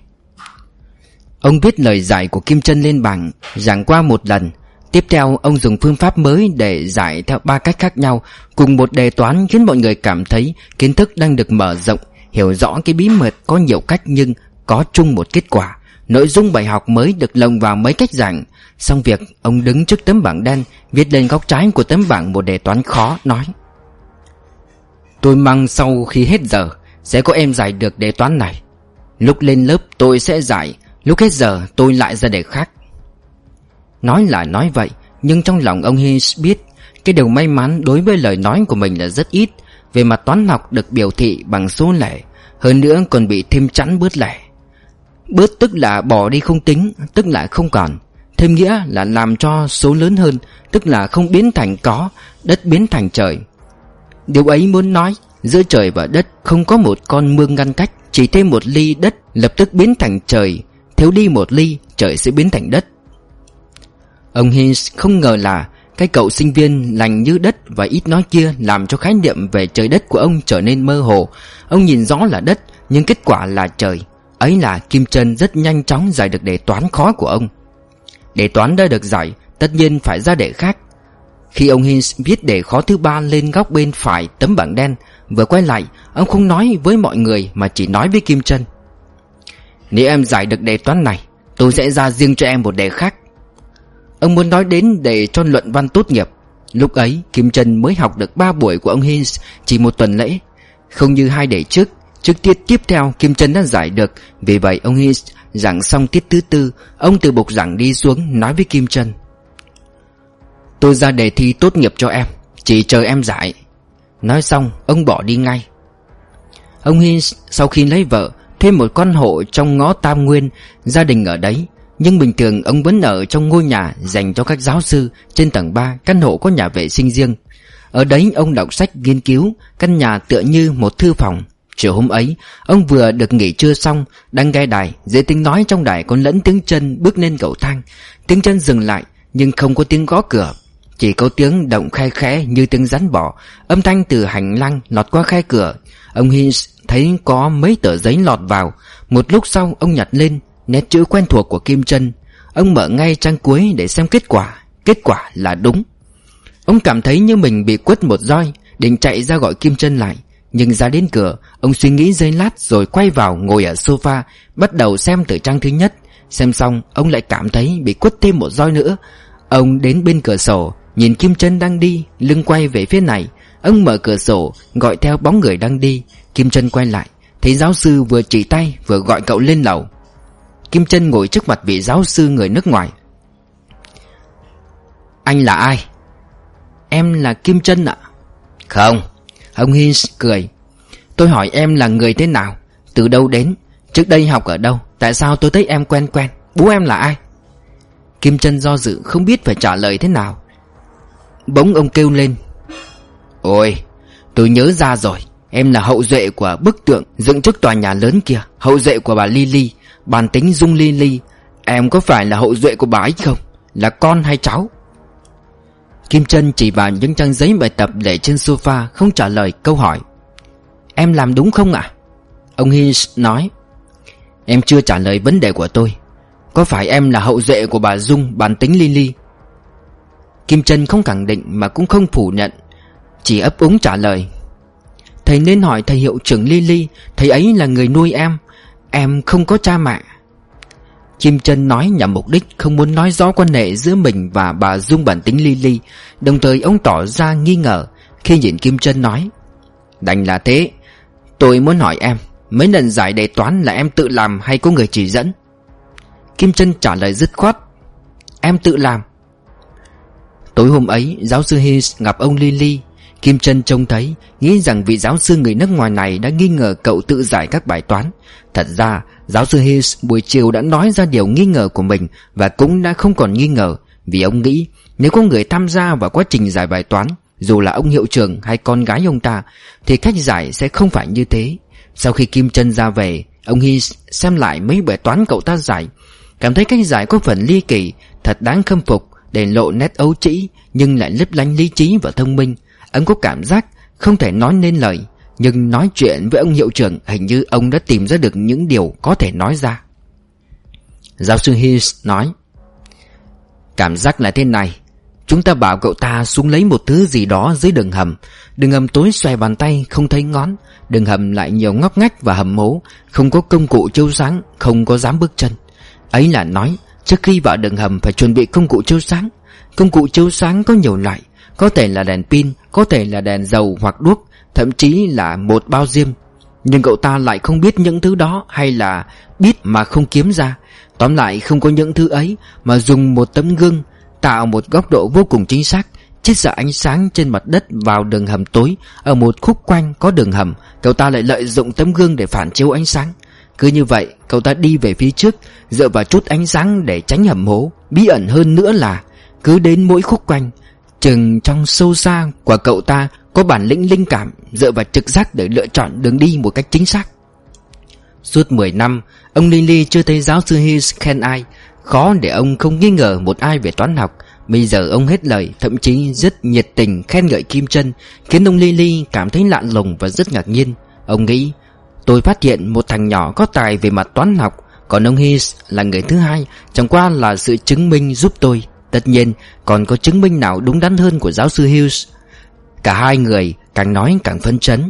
Speaker 1: Ông viết lời giải của Kim Trân lên bảng, giảng qua một lần. Tiếp theo ông dùng phương pháp mới để giải theo ba cách khác nhau, cùng một đề toán, khiến mọi người cảm thấy kiến thức đang được mở rộng, hiểu rõ cái bí mật có nhiều cách nhưng có chung một kết quả. Nội dung bài học mới được lồng vào mấy cách giảng. Xong việc, ông đứng trước tấm bảng đen, viết lên góc trái của tấm bảng một đề toán khó, nói: tôi mong sau khi hết giờ sẽ có em giải được đề toán này. Lúc lên lớp tôi sẽ giải, lúc hết giờ tôi lại ra đề khác. Nói là nói vậy, nhưng trong lòng ông Hughes biết cái điều may mắn đối với lời nói của mình là rất ít. về mặt toán học được biểu thị bằng số lẻ, hơn nữa còn bị thêm chẵn bớt lẻ. Bớt tức là bỏ đi không tính, tức là không còn. Thêm nghĩa là làm cho số lớn hơn, tức là không biến thành có, đất biến thành trời. Điều ấy muốn nói giữa trời và đất không có một con mương ngăn cách, chỉ thêm một ly đất lập tức biến thành trời, thiếu đi một ly trời sẽ biến thành đất. Ông Hinz không ngờ là cái cậu sinh viên lành như đất và ít nói kia làm cho khái niệm về trời đất của ông trở nên mơ hồ. Ông nhìn rõ là đất nhưng kết quả là trời. Ấy là Kim Trân rất nhanh chóng giải được đề toán khó của ông. Đề toán đã được giải, tất nhiên phải ra đề khác. Khi ông Hinz viết đề khó thứ ba lên góc bên phải tấm bảng đen, vừa quay lại, ông không nói với mọi người mà chỉ nói với Kim Trân: nếu em giải được đề toán này, tôi sẽ ra riêng cho em một đề khác. Ông muốn nói đến đề cho luận văn tốt nghiệp. Lúc ấy Kim Trân mới học được ba buổi của ông Hinz chỉ một tuần lễ, không như hai đề trước. Trước tiết tiếp theo Kim Trân đã giải được. Vì vậy ông Hinz giảng xong tiết thứ tư, ông từ bục giảng đi xuống nói với Kim Trân: tôi ra đề thi tốt nghiệp cho em, chỉ chờ em giải. Nói xong ông bỏ đi ngay. Ông Hinz sau khi lấy vợ thuê một căn hộ trong ngõ Tam Nguyên, gia đình ở đấy. Nhưng bình thường ông vẫn ở trong ngôi nhà dành cho các giáo sư. Trên tầng ba căn hộ có nhà vệ sinh riêng. Ở đấy ông đọc sách nghiên cứu. Căn nhà tựa như một thư phòng. Chiều hôm ấy ông vừa được nghỉ trưa xong, đang nghe đài. Dưới tiếng nói trong đài còn lẫn tiếng chân bước lên cầu thang. Tiếng chân dừng lại nhưng không có tiếng gõ cửa, chỉ có tiếng động khe khẽ như tiếng rắn bò. Âm thanh từ hành lang lọt qua khe cửa. Ông Hinz thấy có mấy tờ giấy lọt vào. Một lúc sau ông nhặt lên, nét chữ quen thuộc của Kim Trân. Ông mở ngay trang cuối để xem kết quả. Kết quả là đúng. Ông cảm thấy như mình bị quất một roi, định chạy ra gọi Kim Trân lại. Nhưng ra đến cửa, ông suy nghĩ giây lát rồi quay vào ngồi ở sofa, bắt đầu xem từ trang thứ nhất. Xem xong ông lại cảm thấy bị quất thêm một roi nữa. Ông đến bên cửa sổ, nhìn Kim Trân đang đi, lưng quay về phía này. Ông mở cửa sổ, gọi theo bóng người đang đi. Kim Trân quay lại, thấy giáo sư vừa chỉ tay vừa gọi cậu lên lầu. Kim Trân ngồi trước mặt vị giáo sư người nước ngoài. Anh là ai? Em là Kim Trân ạ. Không. Ông Hinz cười. Tôi hỏi em là người thế nào, từ đâu đến, trước đây học ở đâu, tại sao tôi thấy em quen quen, bố em là ai? Kim Trân do dự không biết phải trả lời thế nào. Bỗng ông kêu lên: ôi, tôi nhớ ra rồi. Em là hậu duệ của bức tượng dựng trước tòa nhà lớn kia, hậu duệ của bà Lily, bản tính Dung Lily. Em có phải là hậu duệ của bà ấy không? Là con hay cháu? Kim Trân chỉ vào những trang giấy bài tập để trên sofa, không trả lời câu hỏi. Em làm đúng không ạ? Ông Hinz nói. Em chưa trả lời vấn đề của tôi. Có phải em là hậu duệ của bà Dung, bản tính Lily? Kim Trân không khẳng định mà cũng không phủ nhận, chỉ ấp úng trả lời. Thầy nên hỏi thầy hiệu trưởng Lily, thầy ấy là người nuôi em. Em không có cha mẹ. Kim Trân nói nhằm mục đích không muốn nói rõ quan hệ giữa mình và bà Dung bản tính Lily. Đồng thời ông tỏ ra nghi ngờ khi nhìn Kim Trân nói: đành là thế. Tôi muốn hỏi em, mấy lần giải đề toán là em tự làm hay có người chỉ dẫn? Kim Trân trả lời dứt khoát: em tự làm. Tối hôm ấy giáo sư Hinz gặp ông Lily. Kim Trân trông thấy, nghĩ rằng vị giáo sư người nước ngoài này đã nghi ngờ cậu tự giải các bài toán. Thật ra giáo sư Hinz buổi chiều đã nói ra điều nghi ngờ của mình, và cũng đã không còn nghi ngờ, vì ông nghĩ nếu có người tham gia vào quá trình giải bài toán, dù là ông hiệu trưởng hay con gái ông ta, thì cách giải sẽ không phải như thế. Sau khi Kim Trân ra về, ông Hinz xem lại mấy bài toán cậu ta giải, cảm thấy cách giải có phần ly kỳ, thật đáng khâm phục, để lộ nét ấu trĩ nhưng lại lấp lánh lý trí và thông minh. Ông có cảm giác không thể nói nên lời, nhưng nói chuyện với ông hiệu trưởng hình như ông đã tìm ra được những điều có thể nói ra. Giáo sư Hinz nói: cảm giác là thế này. Chúng ta bảo cậu ta xuống lấy một thứ gì đó dưới đường hầm. Đường hầm tối xòe bàn tay không thấy ngón. Đường hầm lại nhiều ngóc ngách và hầm hố, không có công cụ chiếu sáng, không có dám bước chân. Ấy là nói trước khi vào đường hầm phải chuẩn bị công cụ chiếu sáng. Công cụ chiếu sáng có nhiều loại, có thể là đèn pin, có thể là đèn dầu hoặc đuốc, thậm chí là một bao diêm. Nhưng cậu ta lại không biết những thứ đó, hay là biết mà không kiếm ra. Tóm lại không có những thứ ấy, mà dùng một tấm gương tạo một góc độ vô cùng chính xác, chiết xạ ánh sáng trên mặt đất vào đường hầm tối. Ở một khúc quanh có đường hầm, cậu ta lại lợi dụng tấm gương để phản chiếu ánh sáng. Cứ như vậy, cậu ta đi về phía trước, dựa vào chút ánh sáng để tránh hầm hố. Bí ẩn hơn nữa là cứ đến mỗi khúc quanh, chừng trong sâu xa của cậu ta có bản lĩnh linh cảm, dựa vào trực giác để lựa chọn đường đi một cách chính xác. Suốt mười năm, ông Lily chưa thấy giáo sư Hughes khen ai. Khó để ông không nghi ngờ một ai về toán học. Bây giờ ông hết lời, thậm chí rất nhiệt tình khen ngợi Kim Chân, khiến ông Lily cảm thấy lạ lùng và rất ngạc nhiên. Ông nghĩ, tôi phát hiện một thằng nhỏ có tài về mặt toán học, còn ông Hughes là người thứ hai, chẳng qua là sự chứng minh giúp tôi. Tất nhiên, còn có chứng minh nào đúng đắn hơn của giáo sư Hughes. Cả hai người càng nói càng phấn chấn.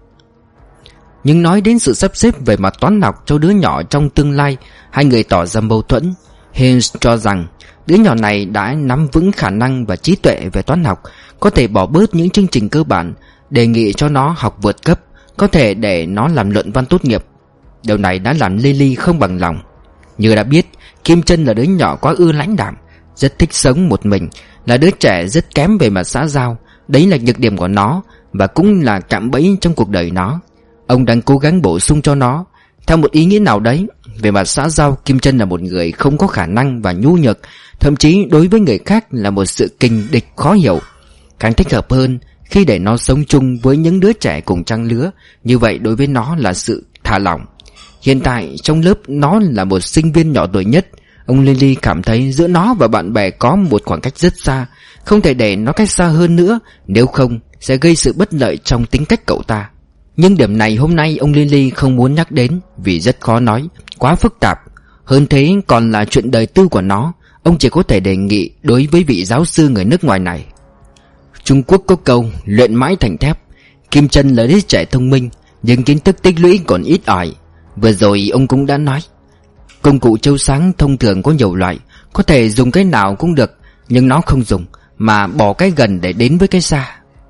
Speaker 1: Nhưng nói đến sự sắp xếp về mặt toán học cho đứa nhỏ trong tương lai, hai người tỏ ra mâu thuẫn. Hughes cho rằng đứa nhỏ này đã nắm vững khả năng và trí tuệ về toán học, có thể bỏ bớt những chương trình cơ bản, đề nghị cho nó học vượt cấp, có thể để nó làm luận văn tốt nghiệp. Điều này đã làm Lily không bằng lòng. Như đã biết, Kim Chân là đứa nhỏ quá ưa lãnh đạm, rất thích sống một mình, là đứa trẻ rất kém về mặt xã giao. Đấy là nhược điểm của nó, và cũng là cạm bẫy trong cuộc đời nó. Ông đang cố gắng bổ sung cho nó. Theo một ý nghĩa nào đấy, về mặt xã giao, Kim Chân là một người không có khả năng và nhu nhược, thậm chí đối với người khác là một sự kình địch khó hiểu. Càng thích hợp hơn khi để nó sống chung với những đứa trẻ cùng trang lứa, như vậy đối với nó là sự thả lỏng. Hiện tại trong lớp nó là một sinh viên nhỏ tuổi nhất. Ông Lily cảm thấy giữa nó và bạn bè có một khoảng cách rất xa, không thể để nó cách xa hơn nữa, nếu không sẽ gây sự bất lợi trong tính cách cậu ta. Nhưng điểm này hôm nay ông Lily không muốn nhắc đến, vì rất khó nói, quá phức tạp. Hơn thế còn là chuyện đời tư của nó. Ông chỉ có thể đề nghị đối với vị giáo sư người nước ngoài này. Trung Quốc có câu luyện mãi thành thép. Kim Chân là đứa trẻ thông minh, nhưng kiến thức tích lũy còn ít ỏi. Vừa rồi ông cũng đã nói, công cụ chiếu sáng thông thường có nhiều loại, có thể dùng cái nào cũng được, nhưng nó không dùng, mà bỏ cái gần để đến với cái xa.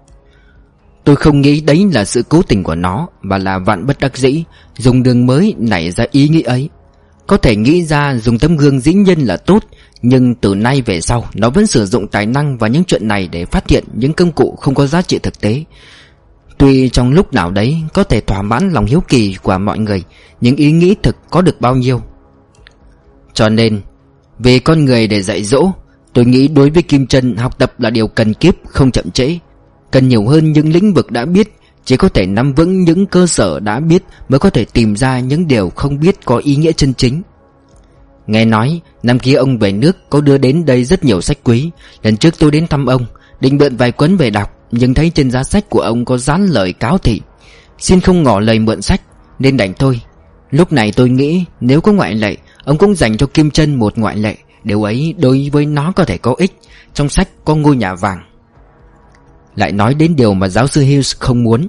Speaker 1: Tôi không nghĩ đấy là sự cố tình của nó, mà là vạn bất đắc dĩ, dùng đường mới nảy ra ý nghĩ ấy. Có thể nghĩ ra dùng tấm gương dĩ nhiên là tốt, nhưng từ nay về sau nó vẫn sử dụng tài năng và những chuyện này để phát hiện những công cụ không có giá trị thực tế. Tuy trong lúc nào đấy có thể thỏa mãn lòng hiếu kỳ của mọi người, nhưng ý nghĩ thực có được bao nhiêu. Cho nên, về con người để dạy dỗ, tôi nghĩ đối với Kim Chân, học tập là điều cần kiếp, không chậm trễ. Cần nhiều hơn những lĩnh vực đã biết, chỉ có thể nắm vững những cơ sở đã biết mới có thể tìm ra những điều không biết có ý nghĩa chân chính. Nghe nói, năm kia ông về nước có đưa đến đây rất nhiều sách quý. Lần trước tôi đến thăm ông, định mượn vài cuốn về đọc, nhưng thấy trên giá sách của ông có dán lời cáo thị, xin không ngỏ lời mượn sách, nên đành thôi. Lúc này tôi nghĩ nếu có ngoại lệ, ông cũng dành cho Kim Chân một ngoại lệ. Điều ấy đối với nó có thể có ích. Trong sách có ngôi nhà vàng. Lại nói đến điều mà giáo sư Hughes không muốn.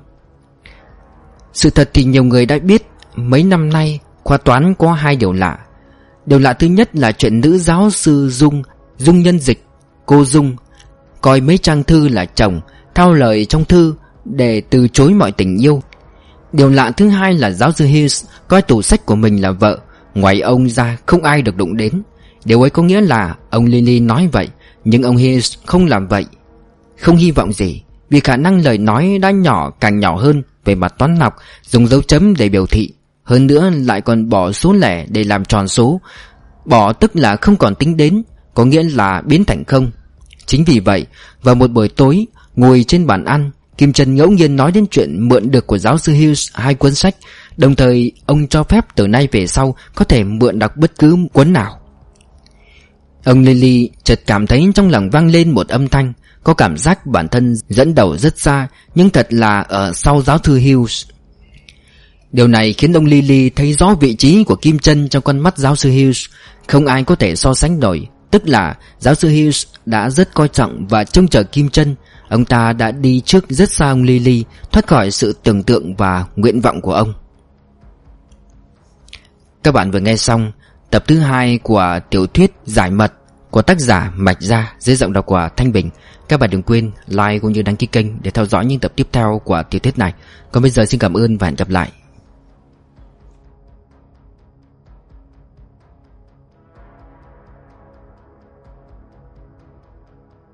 Speaker 1: Sự thật thì nhiều người đã biết, mấy năm nay khoa toán có hai điều lạ. Điều lạ thứ nhất là chuyện nữ giáo sư Dung, Dung Nhân Dịch, cô Dung, coi mấy trang thư là chồng, thao lời trong thư để từ chối mọi tình yêu. Điều lạ thứ hai là giáo sư Hughes coi tủ sách của mình là vợ, ngoài ông ra không ai được đụng đến. Điều ấy có nghĩa là ông Lily nói vậy, nhưng ông Hughes không làm vậy. Không hy vọng gì, vì khả năng lời nói đã nhỏ càng nhỏ hơn về mặt toán học, dùng dấu chấm để biểu thị. Hơn nữa lại còn bỏ số lẻ để làm tròn số. Bỏ tức là không còn tính đến, có nghĩa là biến thành không. Chính vì vậy, vào một buổi tối, ngồi trên bàn ăn, Kim Chân ngẫu nhiên nói đến chuyện mượn được của giáo sư Hughes hai cuốn sách. Đồng thời ông cho phép từ nay về sau có thể mượn đọc bất cứ cuốn nào. Ông Lily chợt cảm thấy trong lòng vang lên một âm thanh, có cảm giác bản thân dẫn đầu rất xa, nhưng thật là ở sau giáo sư Hughes. Điều này khiến ông Lily thấy rõ vị trí của Kim Chân trong con mắt giáo sư Hughes. Không ai có thể so sánh nổi. Tức là giáo sư Hughes đã rất coi trọng và trông chờ Kim Chân. Ông ta đã đi trước rất xa ông Lily, thoát khỏi sự tưởng tượng và nguyện vọng của ông. Các bạn vừa nghe xong tập thứ hai của tiểu thuyết Giải Mật của tác giả Mạch Gia dưới giọng đọc của Thanh Bình. Các bạn đừng quên like cũng như đăng ký kênh để theo dõi những tập tiếp theo của tiểu thuyết này. Còn bây giờ xin cảm ơn và hẹn gặp lại.